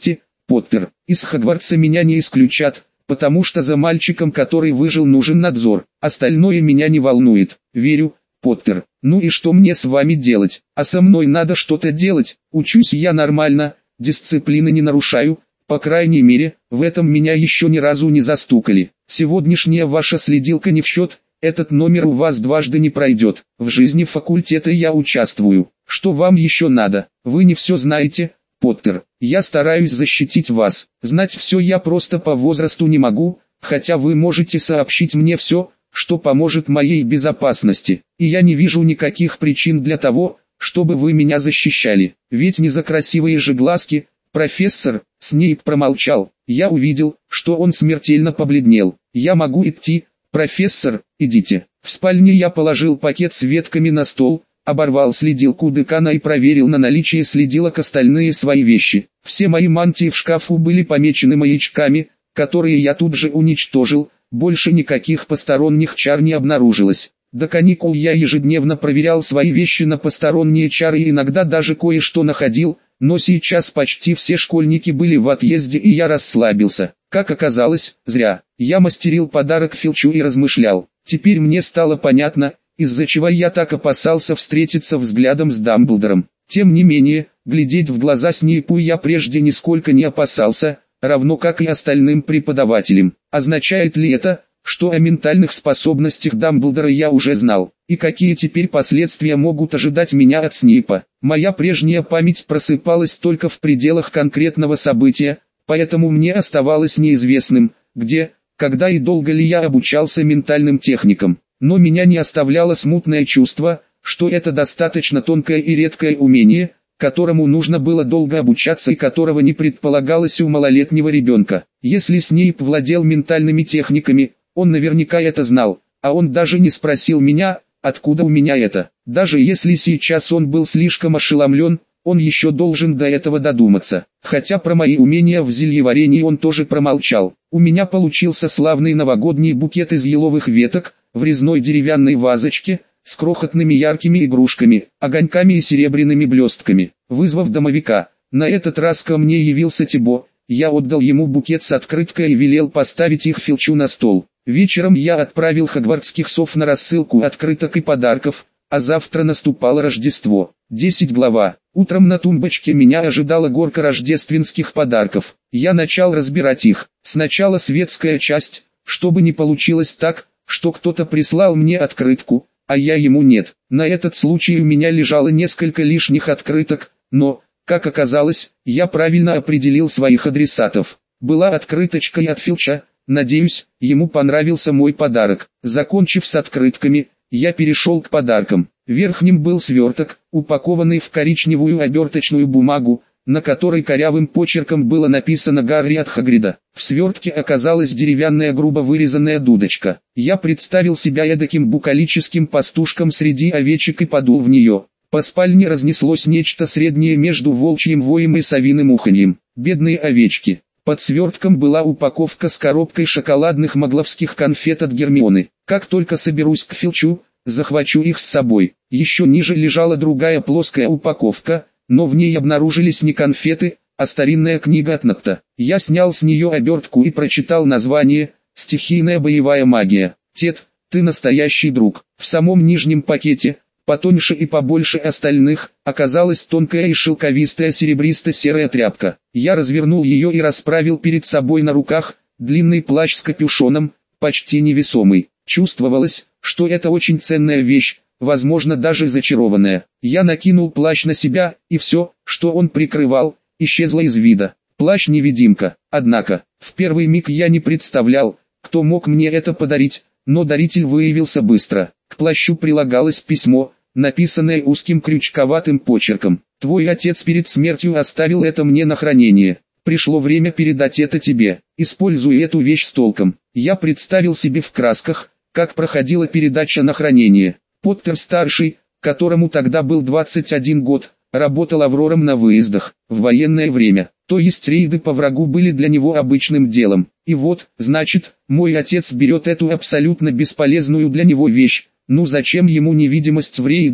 Поттер, из Хогвартса меня не исключат, потому что за мальчиком, который выжил, нужен надзор. Остальное меня не волнует. Верю, Поттер. Ну и что мне с вами делать? А со мной надо что-то делать. Учусь я нормально, дисциплины не нарушаю. По крайней мере, в этом меня еще ни разу не застукали. Сегодняшняя ваша следилка не в счет, этот номер у вас дважды не пройдет. В жизни факультета я участвую. Что вам еще надо? Вы не все знаете, Поттер. Я стараюсь защитить вас. Знать все я просто по возрасту не могу, хотя вы можете сообщить мне все, что поможет моей безопасности. И я не вижу никаких причин для того, чтобы вы меня защищали. Ведь не за красивые же глазки. Профессор Снейп промолчал. Я увидел, что он смертельно побледнел. Я могу идти, профессор, идите. В спальне я положил пакет с ветками на стол, оборвал следилку декана и проверил на наличие следилок остальные свои вещи. Все мои мантии в шкафу были помечены маячками, которые я тут же уничтожил. Больше никаких посторонних чар не обнаружилось. До каникул я ежедневно проверял свои вещи на посторонние чары и иногда даже кое-что находил, но сейчас почти все школьники были в отъезде и я расслабился. Как оказалось, зря. Я мастерил подарок Филчу и размышлял. Теперь мне стало понятно, из-за чего я так опасался встретиться взглядом с Дамблдором. Тем не менее, глядеть в глаза Снейпу я прежде нисколько не опасался, равно как и остальным преподавателям. Означает ли это, что о ментальных способностях Дамблдора я уже знал, и какие теперь последствия могут ожидать меня от Снейпа? Моя прежняя память просыпалась только в пределах конкретного события, поэтому мне оставалось неизвестным, где, когда и долго ли я обучался ментальным техникам. Но меня не оставляло смутное чувство, что это достаточно тонкое и редкое умение, которому нужно было долго обучаться и которого не предполагалось у малолетнего ребенка. Если Снейп владел ментальными техниками, он наверняка это знал, а он даже не спросил меня, откуда у меня это. Даже если сейчас он был слишком ошеломлен, он еще должен до этого додуматься. Хотя про мои умения в зельеварении он тоже промолчал. У меня получился славный новогодний букет из еловых веток, в резной деревянной вазочке, с крохотными яркими игрушками, огоньками и серебряными блестками. Вызвав домовика, на этот раз ко мне явился Тибо. Я отдал ему букет с открыткой и велел поставить их Филчу на стол. Вечером я отправил хогвартских сов на рассылку открыток и подарков, а завтра наступало Рождество. десять глава. Утром на тумбочке меня ожидала горка рождественских подарков. Я начал разбирать их. Сначала светская часть, чтобы не получилось так, что кто-то прислал мне открытку, а я ему нет. На этот случай у меня лежало несколько лишних открыток, но, как оказалось, я правильно определил своих адресатов. Была открыточка и от Филча. Надеюсь, ему понравился мой подарок. Закончив с открытками, я перешел к подаркам. Верхним был сверток, упакованный в коричневую оберточную бумагу, на которой корявым почерком было написано «Гарри от Хагрида». В свертке оказалась деревянная грубо вырезанная дудочка. Я представил себя эдаким букалическим пастушком среди овечек и подул в нее. По спальне разнеслось нечто среднее между волчьим воем и совиным уханьем. Бедные овечки. Под свертком была упаковка с коробкой шоколадных магловских конфет от Гермионы. Как только соберусь к Филчу, захвачу их с собой. Еще ниже лежала другая плоская упаковка, но в ней обнаружились не конфеты, а старинная книга от Нокта. Я снял с нее обертку и прочитал название «Стихийная боевая магия». Тед, ты настоящий друг. В самом нижнем пакете, потоньше и побольше остальных, оказалась тонкая и шелковистая серебристо-серая тряпка. Я развернул ее и расправил перед собой на руках, длинный плащ с капюшоном, почти невесомый. Чувствовалось, что это очень ценная вещь, возможно даже зачарованная. Я накинул плащ на себя, и все, что он прикрывал, исчезло из вида. Плащ-невидимка. Однако, в первый миг я не представлял, кто мог мне это подарить, но даритель выявился быстро. К плащу прилагалось письмо, написанное узким крючковатым почерком. «Твой отец перед смертью оставил это мне на хранение. Пришло время передать это тебе. Используй эту вещь с толком». Я представил себе в красках, как проходила передача на хранение. Поттер-старший, которому тогда был двадцать один год, работал аврором на выездах, в военное время. То есть рейды по врагу были для него обычным делом. И вот, значит, мой отец берет эту абсолютно бесполезную для него вещь. Ну зачем ему невидимость в рейдах,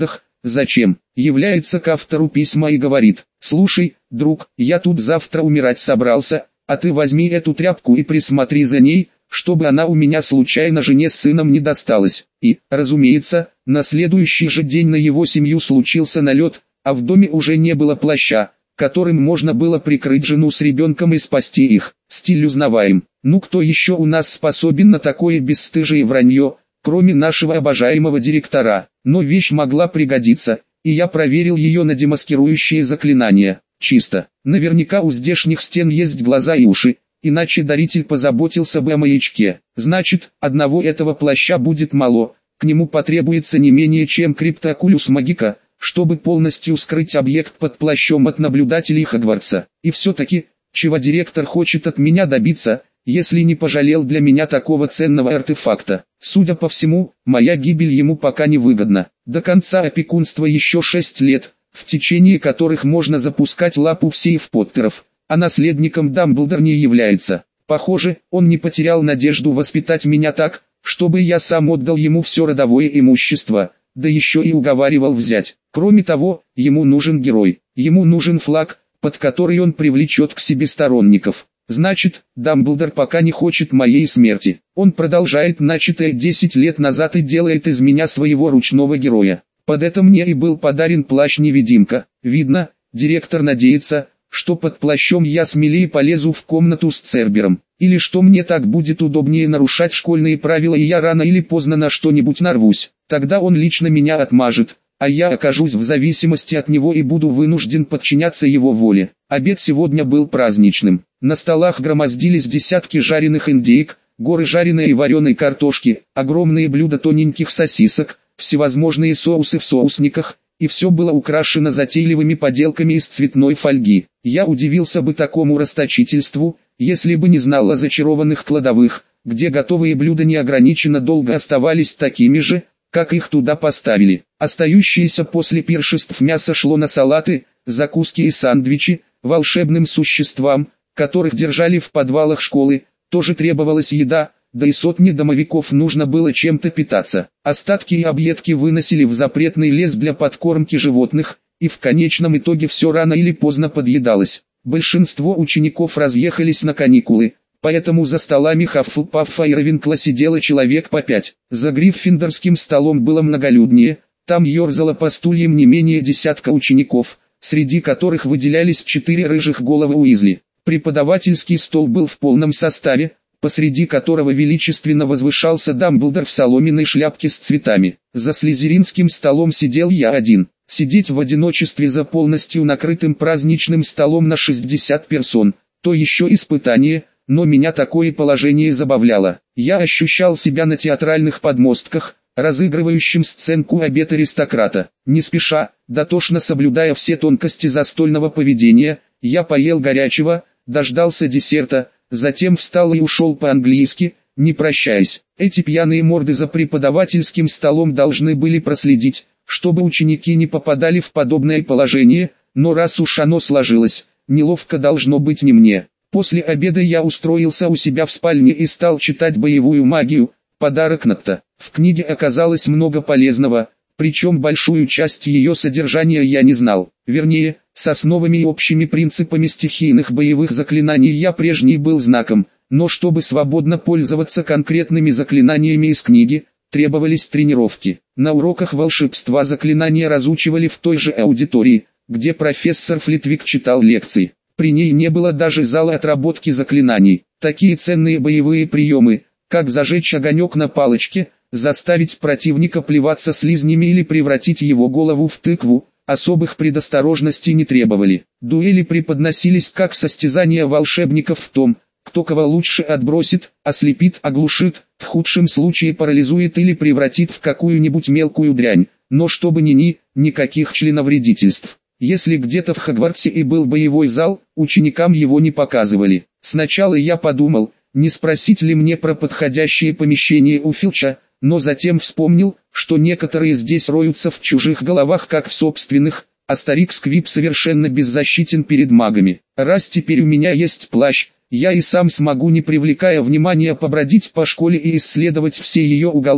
Зачем? Является к автору письма и говорит: «Слушай, друг, я тут завтра умирать собрался, а ты возьми эту тряпку и присмотри за ней, чтобы она у меня случайно жене с сыном не досталась». И, разумеется, на следующий же день на его семью случился налет, а в доме уже не было плаща, которым можно было прикрыть жену с ребенком и спасти их. Стиль узнаваем. Ну кто еще у нас способен на такое бесстыжее вранье, кроме нашего обожаемого директора? Но вещь могла пригодиться, и я проверил ее на демаскирующие заклинания. Чисто. Наверняка у здешних стен есть глаза и уши, иначе даритель позаботился бы о маячке. Значит, одного этого плаща будет мало, к нему потребуется не менее чем криптоокулюс магика, чтобы полностью скрыть объект под плащом от наблюдателей Хогвартса. И все-таки, чего директор хочет от меня добиться, если не пожалел для меня такого ценного артефакта? Судя по всему, моя гибель ему пока не выгодна. До конца опекунства еще шесть лет, в течение которых можно запускать лапу в сейф Поттеров, а наследником Дамблдор не является. Похоже, он не потерял надежду воспитать меня так, чтобы я сам отдал ему все родовое имущество, да еще и уговаривал взять. Кроме того, ему нужен герой, ему нужен флаг, под который он привлечет к себе сторонников. Значит, Дамблдор пока не хочет моей смерти. Он продолжает начатое десять лет назад и делает из меня своего ручного героя. Под это мне и был подарен плащ-невидимка. Видно, директор надеется, что под плащом я смелее полезу в комнату с Цербером. Или что мне так будет удобнее нарушать школьные правила и я рано или поздно на что-нибудь нарвусь. Тогда он лично меня отмажет, а я окажусь в зависимости от него и буду вынужден подчиняться его воле. Обед сегодня был праздничным. На столах громоздились десятки жареных индейк, горы жареной и вареной картошки, огромные блюда тоненьких сосисок, всевозможные соусы в соусниках, и все было украшено затейливыми поделками из цветной фольги. Я удивился бы такому расточительству, если бы не знал о зачарованных кладовых, где готовые блюда неограниченно долго оставались такими же, как их туда поставили. Остающееся после пиршеств мясо шло на салаты, закуски и сандвичи. Волшебным существам, которых держали в подвалах школы, тоже требовалась еда, да и сотни домовиков нужно было чем-то питаться. Остатки и объедки выносили в запретный лес для подкормки животных, и в конечном итоге все рано или поздно подъедалось. Большинство учеников разъехались на каникулы, поэтому за столами Хаффлпаффа и Равенкла сидело человек по пять. За Гриффиндорским столом было многолюднее, там ерзало по стульям не менее десятка учеников, среди которых выделялись четыре рыжих головы Уизли. Преподавательский стол был в полном составе, посреди которого величественно возвышался Дамблдор в соломенной шляпке с цветами. За слизеринским столом сидел я один. Сидеть в одиночестве за полностью накрытым праздничным столом на шестьдесят персон, то еще испытание, но меня такое положение забавляло. Я ощущал себя на театральных подмостках, разыгрывающим сценку «Обед аристократа». Не спеша, дотошно соблюдая все тонкости застольного поведения, я поел горячего, дождался десерта, затем встал и ушел по-английски, не прощаясь. Эти пьяные морды за преподавательским столом должны были проследить, чтобы ученики не попадали в подобное положение, но раз уж оно сложилось, неловко должно быть не мне. После обеда я устроился у себя в спальне и стал читать боевую магию, подарок Нотта. В книге оказалось много полезного, причем большую часть ее содержания я не знал. Вернее, с основами и общими принципами стихийных боевых заклинаний я прежний был знаком, но чтобы свободно пользоваться конкретными заклинаниями из книги, требовались тренировки. На уроках волшебства заклинания разучивали в той же аудитории, где профессор Флитвик читал лекции. При ней не было даже зала отработки заклинаний. Такие ценные боевые приемы, как зажечь огонек на палочке, заставить противника плеваться слизнями или превратить его голову в тыкву, особых предосторожностей не требовали. Дуэли преподносились как состязание волшебников в том, кто кого лучше отбросит, ослепит, оглушит, в худшем случае парализует или превратит в какую-нибудь мелкую дрянь, но чтобы ни-ни, никаких членовредительств. Если где-то в Хогвартсе и был боевой зал, ученикам его не показывали. Сначала я подумал, не спросить ли мне про подходящее помещение у Филча, но затем вспомнил, что некоторые здесь роются в чужих головах как в собственных, а старик Сквиб совершенно беззащитен перед магами. Раз теперь у меня есть плащ, я и сам смогу, не привлекая внимания, побродить по школе и исследовать все ее уголки,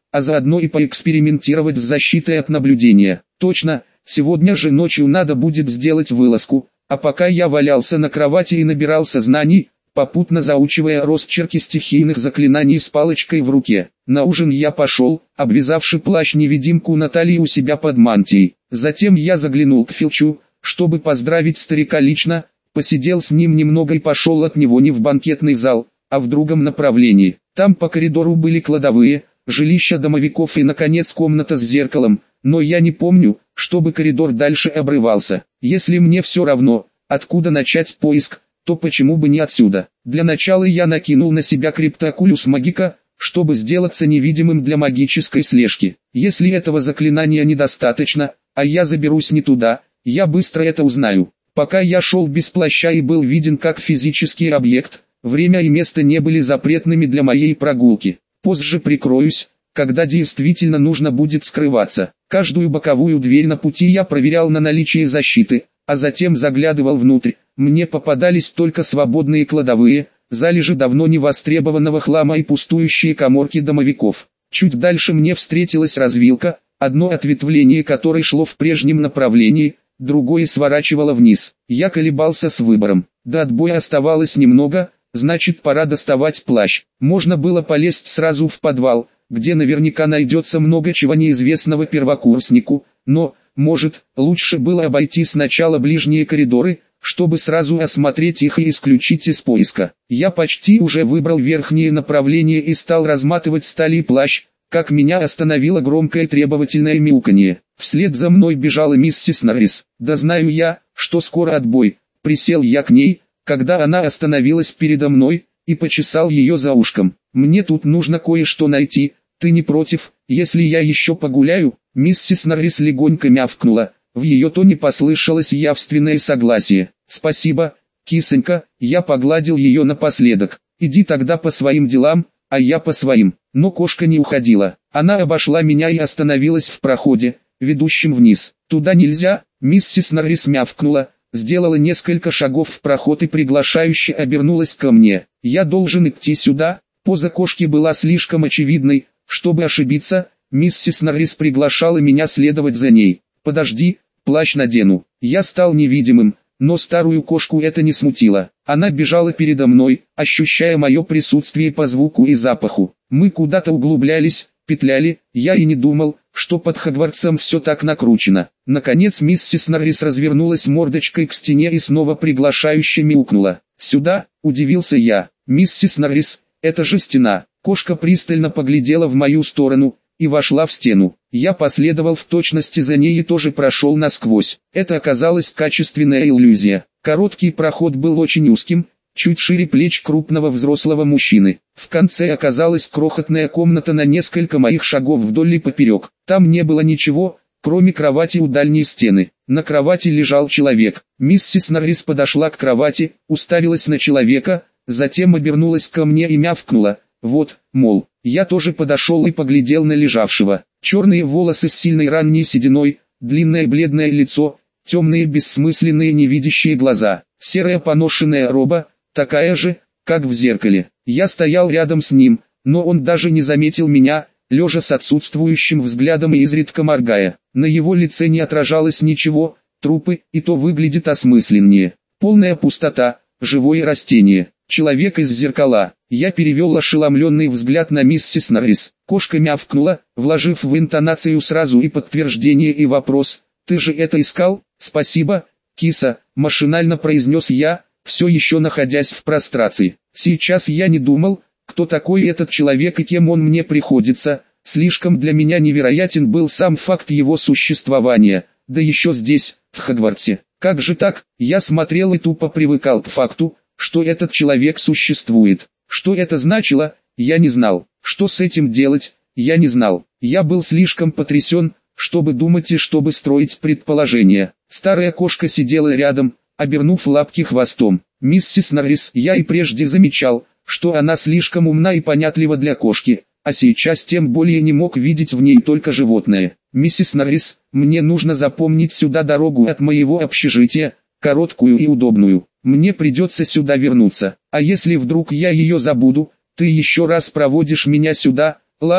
а заодно и поэкспериментировать с защитой от наблюдения. Точно, сегодня же ночью надо будет сделать вылазку, а пока я валялся на кровати и набирался знаний, попутно заучивая росчерки стихийных заклинаний с палочкой в руке. На ужин я пошел, обвязавши плащ-невидимку Натальи у себя под мантией. Затем я заглянул к Филчу, чтобы поздравить старика лично, посидел с ним немного и пошел от него не в банкетный зал, а в другом направлении. Там по коридору были кладовые, жилища домовиков и, наконец, комната с зеркалом, но я не помню, чтобы коридор дальше обрывался. Если мне все равно, откуда начать поиск, то почему бы не отсюда? Для начала я накинул на себя криптокулюс магика, чтобы сделаться невидимым для магической слежки. Если этого заклинания недостаточно, а я заберусь не туда, я быстро это узнаю. Пока я шел без плаща и был виден как физический объект, время и место не были запретными для моей прогулки. Позже прикроюсь, когда действительно нужно будет скрываться. Каждую боковую дверь на пути я проверял на наличие защиты, а затем заглядывал внутрь. Мне попадались только свободные кладовые, залежи давно невостребованного хлама и пустующие каморки домовиков. Чуть дальше мне встретилась развилка, одно ответвление которой шло в прежнем направлении, другое сворачивало вниз. Я колебался с выбором. До отбоя оставалось немного, значит пора доставать плащ. Можно было полезть сразу в подвал, где наверняка найдется много чего неизвестного первокурснику, но, может, лучше было обойти сначала ближние коридоры, чтобы сразу осмотреть их и исключить из поиска. Я почти уже выбрал верхнее направление и стал разматывать стали плащ, как меня остановило громкое требовательное мяуканье. Вслед за мной бежала миссис Норрис. Да знаю я, что скоро отбой. Присел я к ней, когда она остановилась передо мной, и почесал ее за ушком. Мне тут нужно кое-что найти, ты не против, если я еще погуляю? Миссис Норрис легонько мявкнула. В ее тоне послышалось явственное согласие. «Спасибо, кисонька», я погладил ее напоследок. «Иди тогда по своим делам, а я по своим». Но кошка не уходила. Она обошла меня и остановилась в проходе, ведущем вниз. «Туда нельзя», миссис Норрис мявкнула, сделала несколько шагов в проход и приглашающе обернулась ко мне. «Я должен идти сюда». Поза кошки была слишком очевидной, чтобы ошибиться. Миссис Норрис приглашала меня следовать за ней. «Подожди, плащ надену». Я стал невидимым, но старую кошку это не смутило. Она бежала передо мной, ощущая мое присутствие по звуку и запаху. Мы куда-то углублялись, петляли, я и не думал, что под Хогвартсом все так накручено. Наконец миссис Норрис развернулась мордочкой к стене и снова приглашающе мяукнула. «Сюда?» – удивился я. «Миссис Норрис, это же стена». Кошка пристально поглядела в мою сторону и вошла в стену. Я последовал в точности за ней и тоже прошел насквозь. Это оказалась качественная иллюзия. Короткий проход был очень узким, чуть шире плеч крупного взрослого мужчины. В конце оказалась крохотная комната на несколько моих шагов вдоль и поперек. Там не было ничего, кроме кровати у дальней стены. На кровати лежал человек. Миссис Норрис подошла к кровати, уставилась на человека, затем обернулась ко мне и мявкнула. «Вот, мол». Я тоже подошел и поглядел на лежавшего. Черные волосы с сильной ранней сединой, длинное бледное лицо, темные бессмысленные невидящие глаза, серая поношенная роба, такая же, как в зеркале. Я стоял рядом с ним, но он даже не заметил меня, лежа с отсутствующим взглядом и изредка моргая. На его лице не отражалось ничего, трупы, и то выглядит осмысленнее. Полная пустота, живое растение. Человек из зеркала. Я перевел ошеломленный взгляд на миссис Норрис. Кошка мявкнула, вложив в интонацию сразу и подтверждение, и вопрос. «Ты же это искал?» «Спасибо, киса», машинально произнес я, все еще находясь в прострации. Сейчас я не думал, кто такой этот человек и кем он мне приходится. Слишком для меня невероятен был сам факт его существования, да еще здесь, в Хогвартсе. Как же так? Я смотрел и тупо привыкал к факту, что этот человек существует. Что это значило, я не знал. Что с этим делать, я не знал. Я был слишком потрясен, чтобы думать и чтобы строить предположения. Старая кошка сидела рядом, обернув лапки хвостом. Миссис Норрис, я и прежде замечал, что она слишком умна и понятлива для кошки, а сейчас тем более не мог видеть в ней только животное. «Миссис Норрис, мне нужно запомнить сюда дорогу от моего общежития, короткую и удобную. Мне придется сюда вернуться, а если вдруг я ее забуду, ты еще раз проводишь меня сюда, ладно?»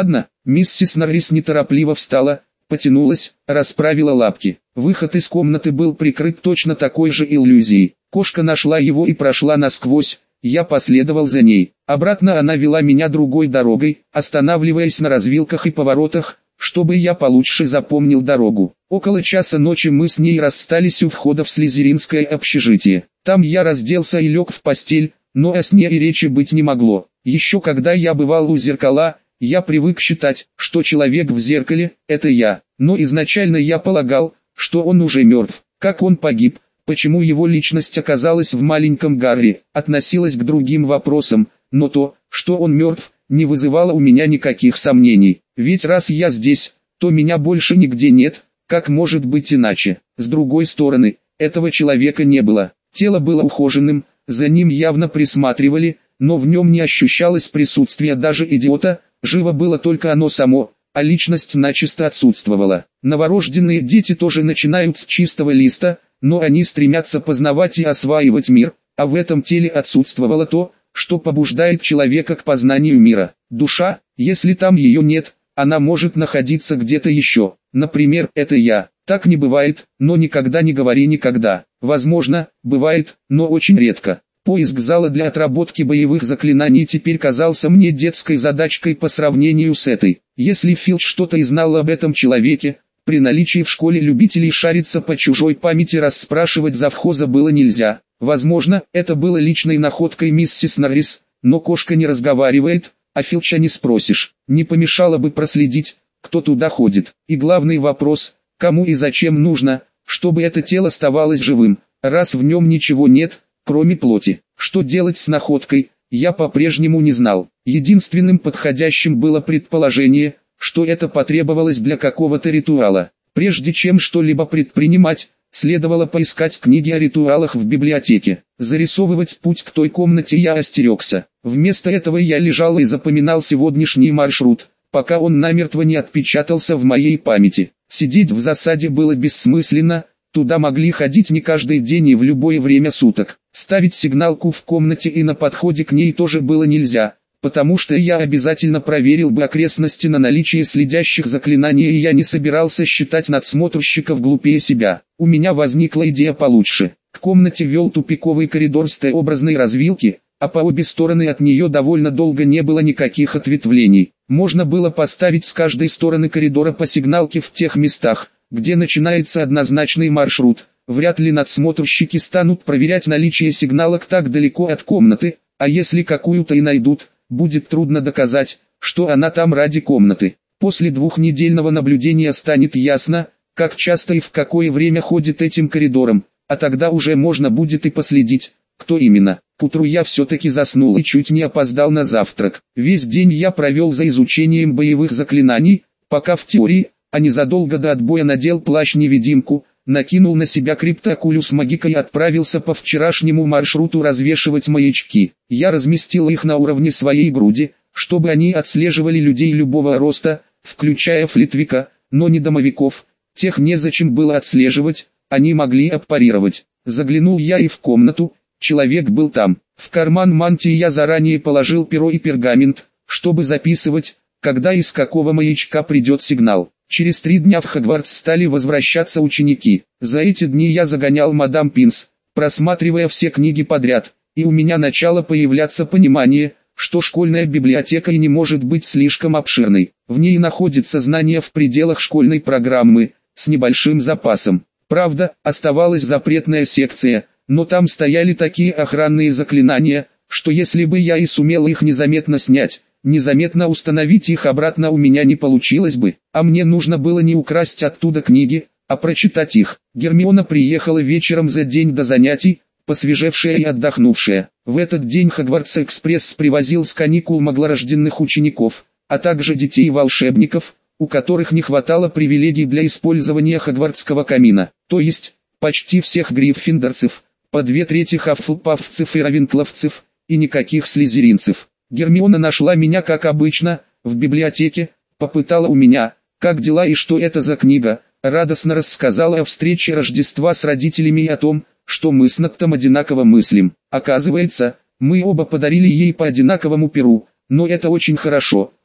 Миссис Норрис неторопливо встала, потянулась, расправила лапки. Выход из комнаты был прикрыт точно такой же иллюзией. Кошка нашла его и прошла насквозь, я последовал за ней. Обратно она вела меня другой дорогой, останавливаясь на развилках и поворотах, чтобы я получше запомнил дорогу. Около часа ночи мы с ней расстались у входа в слизеринское общежитие. Там я разделся и лег в постель, но о сне и речи быть не могло. Еще когда я бывал у зеркала, я привык считать, что человек в зеркале – это я. Но изначально я полагал, что он уже мертв. Как он погиб, почему его личность оказалась в маленьком Гарри, относилась к другим вопросам, но то, что он мертв, не вызывало у меня никаких сомнений. Ведь раз я здесь, то меня больше нигде нет, как может быть иначе? С другой стороны, этого человека не было. Тело было ухоженным, за ним явно присматривали, но в нем не ощущалось присутствия даже идиота, живо было только оно само, а личность начисто отсутствовала. Новорожденные дети тоже начинают с чистого листа, но они стремятся познавать и осваивать мир, а в этом теле отсутствовало то, что побуждает человека к познанию мира. Душа, если там ее нет, она может находиться где-то еще. Например, это я. Так не бывает, но никогда не говори никогда. Возможно, бывает, но очень редко. Поиск зала для отработки боевых заклинаний теперь казался мне детской задачкой по сравнению с этой. Если Филч что-то и знал об этом человеке, при наличии в школе любителей шариться по чужой памяти расспрашивать завхоза было нельзя. Возможно, это было личной находкой миссис Норрис, но кошка не разговаривает, а Филча не спросишь. Не помешало бы проследить, кто туда ходит. И главный вопрос, кому и зачем нужно, чтобы это тело оставалось живым, раз в нем ничего нет, кроме плоти. Что делать с находкой, я по-прежнему не знал. Единственным подходящим было предположение, что это потребовалось для какого-то ритуала. Прежде чем что-либо предпринимать, следовало поискать книги о ритуалах в библиотеке. Зарисовывать путь к той комнате я остерегся. Вместо этого я лежал и запоминал сегодняшний маршрут, пока он намертво не отпечатался в моей памяти. Сидеть в засаде было бессмысленно, туда могли ходить не каждый день и в любое время суток. Ставить сигналку в комнате и на подходе к ней тоже было нельзя, потому что я обязательно проверил бы окрестности на наличие следящих заклинаний, и я не собирался считать надсмотрщиков глупее себя. У меня возникла идея получше. К комнате вел тупиковый коридор с Т-образной развилки, а по обе стороны от нее довольно долго не было никаких ответвлений. Можно было поставить с каждой стороны коридора по сигналке в тех местах, где начинается однозначный маршрут. Вряд ли надсмотрщики станут проверять наличие сигналок так далеко от комнаты, а если какую-то и найдут, будет трудно доказать, что она там ради комнаты. После двухнедельного наблюдения станет ясно, как часто и в какое время ходит этим коридором, а тогда уже можно будет и последить, кто именно. К утру я все-таки заснул и чуть не опоздал на завтрак. Весь день я провел за изучением боевых заклинаний, пока в теории, а незадолго до отбоя надел плащ-невидимку, накинул на себя криптокулюс магика и отправился по вчерашнему маршруту развешивать маячки. Я разместил их на уровне своей груди, чтобы они отслеживали людей любого роста, включая Флитвика, но не домовиков. Тех незачем было отслеживать, они могли аппарировать. Заглянул я и в комнату, человек был там. В карман мантии я заранее положил перо и пергамент, чтобы записывать, когда и с какого маячка придет сигнал. Через три дня в Хогвартс стали возвращаться ученики. За эти дни я загонял мадам Пинс, просматривая все книги подряд, и у меня начало появляться понимание, что школьная библиотека и не может быть слишком обширной. В ней находятся знания в пределах школьной программы, с небольшим запасом. Правда, оставалась запретная секция, но там стояли такие охранные заклинания, что если бы я и сумел их незаметно снять, незаметно установить их обратно у меня не получилось бы, а мне нужно было не украсть оттуда книги, а прочитать их. Гермиона приехала вечером за день до занятий, посвежевшая и отдохнувшая. В этот день Хогвартс-экспресс привозил с каникул маглорожденных учеников, а также детей-волшебников, у которых не хватало привилегий для использования хогвартского камина, то есть, почти всех гриффиндорцев, по две трети хаффлпафцев и равенкловцев, и никаких слизеринцев. Гермиона нашла меня как обычно, в библиотеке, попытала у меня, как дела и что это за книга, радостно рассказала о встрече Рождества с родителями и о том, что мы с Ноктом одинаково мыслим. Оказывается, мы оба подарили ей по одинаковому перу, но это очень хорошо,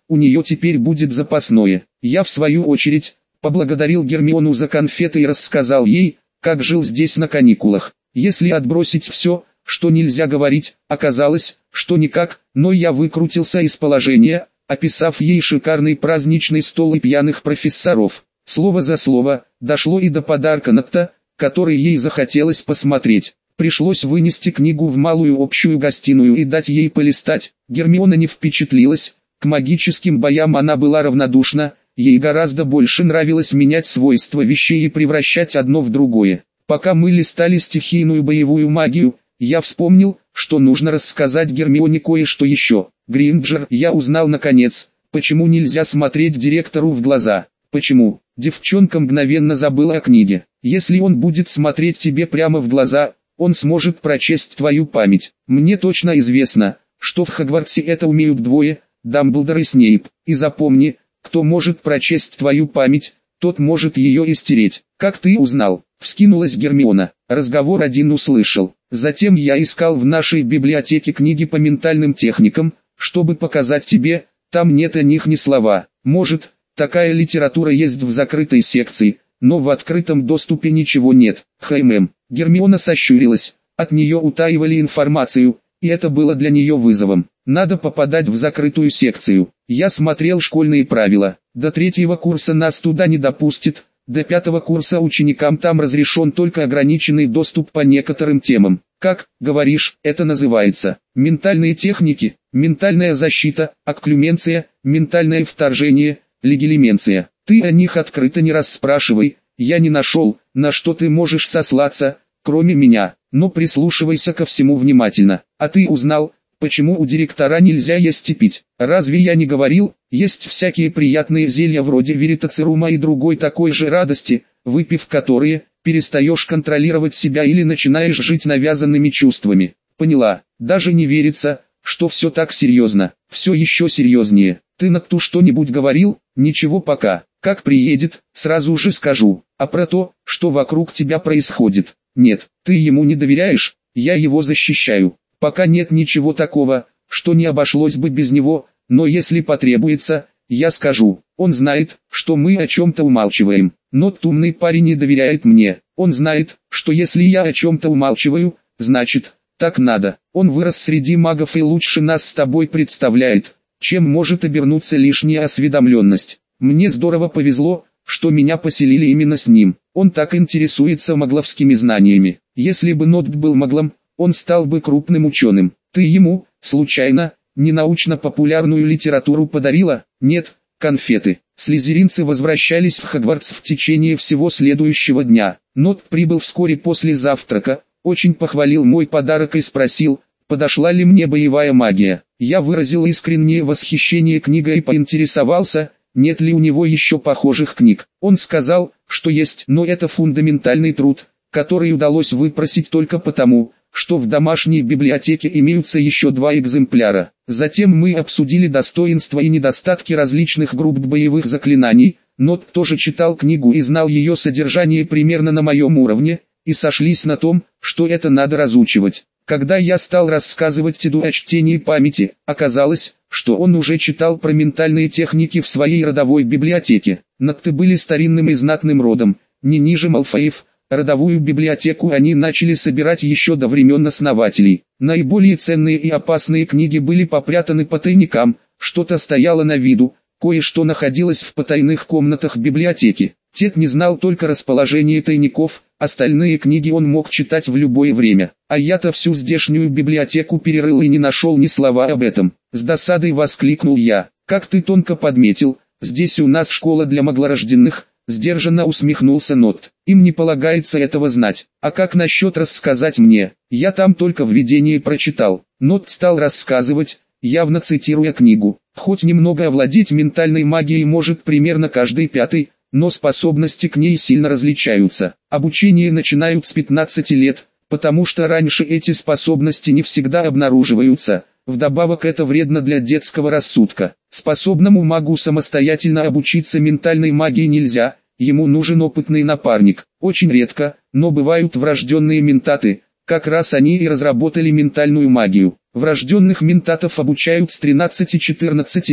у нее теперь будет запасное. Я в свою очередь поблагодарил Гермиону за конфеты и рассказал ей, как жил здесь на каникулах. Если отбросить все, что нельзя говорить, оказалось, что никак, но я выкрутился из положения, описав ей шикарный праздничный стол и пьяных профессоров. Слово за слово, дошло и до подарка Нотта, который ей захотелось посмотреть. Пришлось вынести книгу в малую общую гостиную и дать ей полистать. Гермиона не впечатлилась, к магическим боям она была равнодушна, ей гораздо больше нравилось менять свойства вещей и превращать одно в другое. Пока мы листали стихийную боевую магию, я вспомнил, что нужно рассказать Гермионе кое-что еще. Гринджер, я узнал наконец, почему нельзя смотреть директору в глаза. Почему? Девчонка мгновенно забыла о книге. Если он будет смотреть тебе прямо в глаза, он сможет прочесть твою память. Мне точно известно, что в Хогвартсе это умеют двое, Дамблдор и Снейп. И запомни, кто может прочесть твою память, тот может ее и стереть. Как ты узнал? Вскинулась Гермиона. Разговор один услышал. Затем я искал в нашей библиотеке книги по ментальным техникам, чтобы показать тебе, там нет о них ни слова. Может, такая литература есть в закрытой секции, но в открытом доступе ничего нет. Хм. Гермиона сощурилась, от нее утаивали информацию, и это было для нее вызовом. Надо попадать в закрытую секцию. Я смотрел школьные правила. До третьего курса нас туда не допустят, до пятого курса ученикам там разрешен только ограниченный доступ по некоторым темам. Как, говоришь, это называется? Ментальные техники, ментальная защита, окклюменция, ментальное вторжение, легилименция. Ты о них открыто не расспрашивай, я не нашел, на что ты можешь сослаться, кроме меня, но прислушивайся ко всему внимательно. А ты узнал, почему у директора нельзя есть и пить? Разве я не говорил, есть всякие приятные зелья вроде веритацирума и другой такой же радости, выпив которые, перестаешь контролировать себя или начинаешь жить навязанными чувствами. Поняла, даже не верится, что все так серьезно, все еще серьезнее. Ты на ту что-нибудь говорил? Ничего пока. Как приедет, сразу же скажу. А про то, что вокруг тебя происходит? Нет, ты ему не доверяешь, я его защищаю. Пока нет ничего такого, что не обошлось бы без него, но если потребуется, я скажу. Он знает, что мы о чем-то умалчиваем, но умный парень не доверяет мне. Он знает, что если я о чем-то умалчиваю, значит, так надо. Он вырос среди магов и лучше нас с тобой представляет, чем может обернуться лишняя осведомленность. Мне здорово повезло, что меня поселили именно с ним. Он так интересуется магловскими знаниями. Если бы Нот был маглом, он стал бы крупным ученым. Ты ему, случайно, не научно-популярную литературу подарила? Нет, конфеты. Слизеринцы возвращались в Хогвартс в течение всего следующего дня. Нот прибыл вскоре после завтрака, очень похвалил мой подарок и спросил, подошла ли мне боевая магия. Я выразил искреннее восхищение книгой и поинтересовался, нет ли у него еще похожих книг. Он сказал, что есть, но это фундаментальный труд, который удалось выпросить только потому, что в домашней библиотеке имеются еще два экземпляра. Затем мы обсудили достоинства и недостатки различных групп боевых заклинаний. Нот тоже читал книгу и знал ее содержание примерно на моем уровне, и сошлись на том, что это надо разучивать. Когда я стал рассказывать Теду о чтении памяти, оказалось, что он уже читал про ментальные техники в своей родовой библиотеке. Нотты были старинным и знатным родом, не ниже Малфоев. Родовую библиотеку они начали собирать еще до времен основателей. Наиболее ценные и опасные книги были попрятаны по тайникам, что-то стояло на виду, кое-что находилось в потайных комнатах библиотеки. Тед не знал только расположение тайников, остальные книги он мог читать в любое время. А я-то всю здешнюю библиотеку перерыл и не нашел ни слова об этом. С досадой воскликнул я. Как ты тонко подметил, здесь у нас школа для маглорожденных. Сдержанно усмехнулся Нот. Им не полагается этого знать. А как насчет рассказать мне? Я там только введение прочитал. Нот стал рассказывать, явно цитируя книгу. Хоть немного овладеть ментальной магией может примерно каждый пятый, но способности к ней сильно различаются. Обучение начинают с пятнадцати лет, потому что раньше эти способности не всегда обнаруживаются. Вдобавок это вредно для детского рассудка. Способному магу самостоятельно обучиться ментальной магии нельзя, ему нужен опытный напарник. Очень редко, но бывают врожденные ментаты, как раз они и разработали ментальную магию. Врожденных ментатов обучают с тринадцати-четырнадцати лет,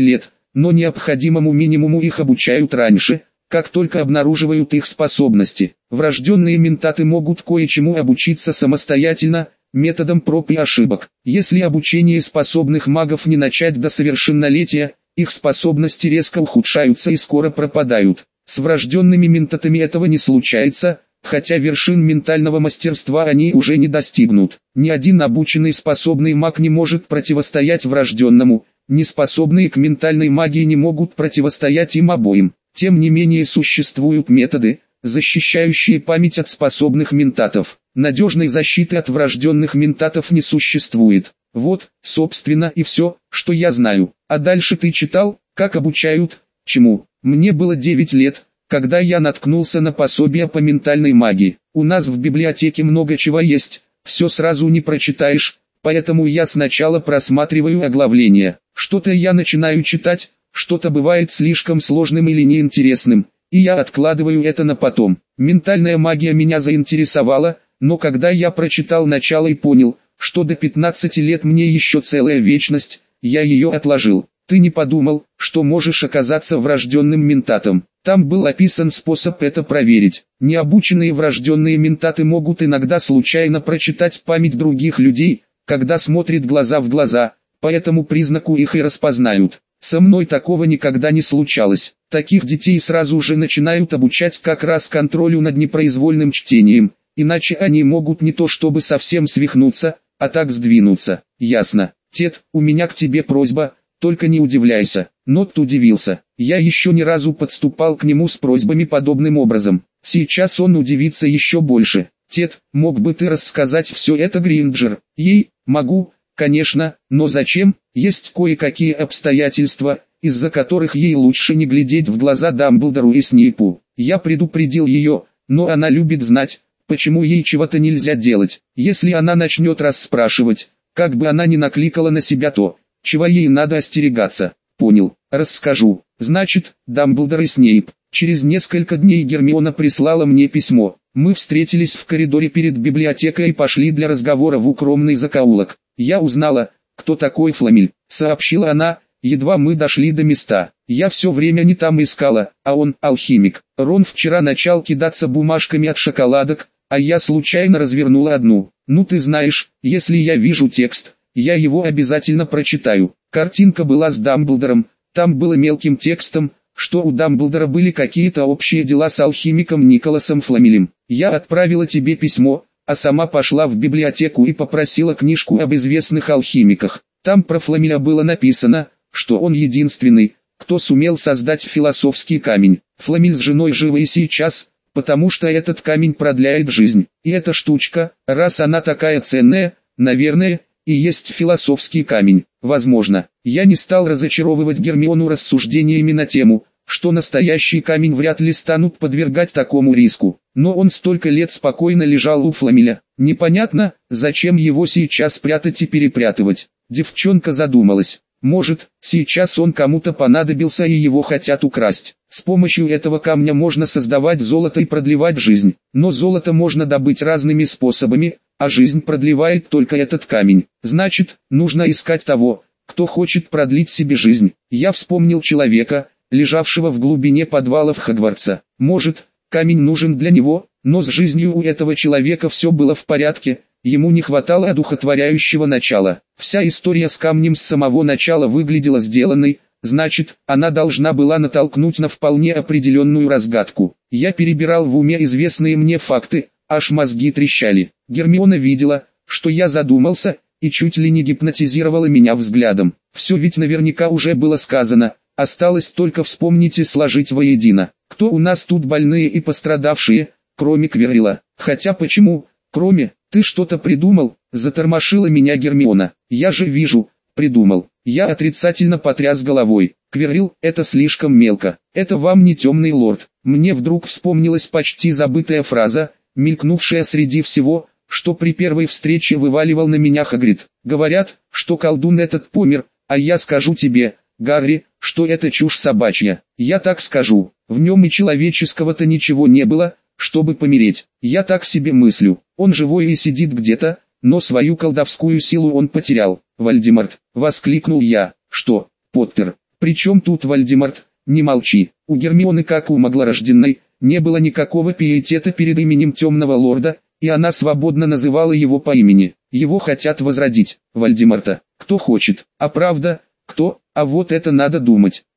но необходимому минимуму их обучают раньше, как только обнаруживают их способности. Врожденные ментаты могут кое-чему обучиться самостоятельно, методом проб и ошибок. Если обучение способных магов не начать до совершеннолетия, их способности резко ухудшаются и скоро пропадают. С врожденными ментатами этого не случается, хотя вершин ментального мастерства они уже не достигнут. Ни один обученный способный маг не может противостоять врожденному, неспособные к ментальной магии не могут противостоять им обоим. Тем не менее существуют методы, защищающие память от способных ментатов. Надежной защиты от врожденных ментатов не существует. Вот, собственно, и все, что я знаю. А дальше ты читал, как обучают, чему? Мне было девять лет, когда я наткнулся на пособие по ментальной магии. У нас в библиотеке много чего есть, все сразу не прочитаешь, поэтому я сначала просматриваю оглавление. Что-то я начинаю читать, что-то бывает слишком сложным или неинтересным, и я откладываю это на потом. Ментальная магия меня заинтересовала, но когда я прочитал начало и понял, что до пятнадцати лет мне еще целая вечность, я ее отложил. Ты не подумал, что можешь оказаться врожденным ментатом. Там был описан способ это проверить. Необученные врожденные ментаты могут иногда случайно прочитать память других людей, когда смотрят глаза в глаза, по этому признаку их и распознают. Со мной такого никогда не случалось. Таких детей сразу же начинают обучать как раз контролю над непроизвольным чтением, иначе они могут не то чтобы совсем свихнуться, а так сдвинуться. Ясно. Тед, у меня к тебе просьба, только не удивляйся. Нот удивился. Я еще ни разу подступал к нему с просьбами подобным образом. Сейчас он удивится еще больше. Тед, мог бы ты рассказать все это Гринджер? Ей, могу, конечно, но зачем? Есть кое-какие обстоятельства, из-за которых ей лучше не глядеть в глаза Дамблдору и Снейпу. Я предупредил ее, но она любит знать, почему ей чего-то нельзя делать. Если она начнет расспрашивать, как бы она ни накликала на себя то, чего ей надо остерегаться. Понял, расскажу. Значит, Дамблдор и Снейп. Через несколько дней Гермиона прислала мне письмо. Мы встретились в коридоре перед библиотекой и пошли для разговора в укромный закоулок. Я узнала, кто такой Фламель, сообщила она, едва мы дошли до места. Я все время не там искала, а он алхимик. Рон вчера начал кидаться бумажками от шоколадок, а я случайно развернула одну. Ну ты знаешь, если я вижу текст, я его обязательно прочитаю. Картинка была с Дамблдором, там было мелким текстом, что у Дамблдора были какие-то общие дела с алхимиком Николасом Фламелем. Я отправила тебе письмо, а сама пошла в библиотеку и попросила книжку об известных алхимиках. Там про Фламеля было написано, что он единственный, кто сумел создать философский камень. Фламель с женой живы и сейчас, потому что этот камень продляет жизнь. И эта штучка, раз она такая ценная, наверное, и есть философский камень. Возможно, я не стал разочаровывать Гермиону рассуждениями на тему, что настоящий камень вряд ли станут подвергать такому риску. Но он столько лет спокойно лежал у Фламеля. Непонятно, зачем его сейчас прятать и перепрятывать. Девчонка задумалась. Может, сейчас он кому-то понадобился и его хотят украсть. С помощью этого камня можно создавать золото и продлевать жизнь. Но золото можно добыть разными способами, а жизнь продлевает только этот камень. Значит, нужно искать того, кто хочет продлить себе жизнь. Я вспомнил человека, лежавшего в глубине подвалов Хогвартса. Может, камень нужен для него, но с жизнью у этого человека все было в порядке. Ему не хватало одухотворяющего начала. Вся история с камнем с самого начала выглядела сделанной, значит, она должна была натолкнуть на вполне определенную разгадку. Я перебирал в уме известные мне факты, аж мозги трещали. Гермиона видела, что я задумался, и чуть ли не гипнотизировала меня взглядом. Все ведь наверняка уже было сказано, осталось только вспомнить и сложить воедино. Кто у нас тут больные и пострадавшие, кроме Квиррилла? Хотя почему, кроме... «Ты что-то придумал?» – затормошила меня Гермиона. «Я же вижу, придумал». Я отрицательно потряс головой. «Квиррилл, это слишком мелко. Это вам не темный лорд». Мне вдруг вспомнилась почти забытая фраза, мелькнувшая среди всего, что при первой встрече вываливал на меня Хагрид. Говорят, что колдун этот помер, а я скажу тебе, Гарри, что это чушь собачья. Я так скажу, в нем и человеческого-то ничего не было, чтобы помереть. Я так себе мыслю. Он живой и сидит где-то, но свою колдовскую силу он потерял. «Вальдемарт!» — воскликнул я. «Что, Поттер?» Причем тут Вальдемарт? Не молчи. У Гермионы, как у маглорожденной, не было никакого пиетета перед именем Темного Лорда, и она свободно называла его по имени. Его хотят возродить, Вальдемарта. Кто хочет? А правда, кто? А вот это надо думать.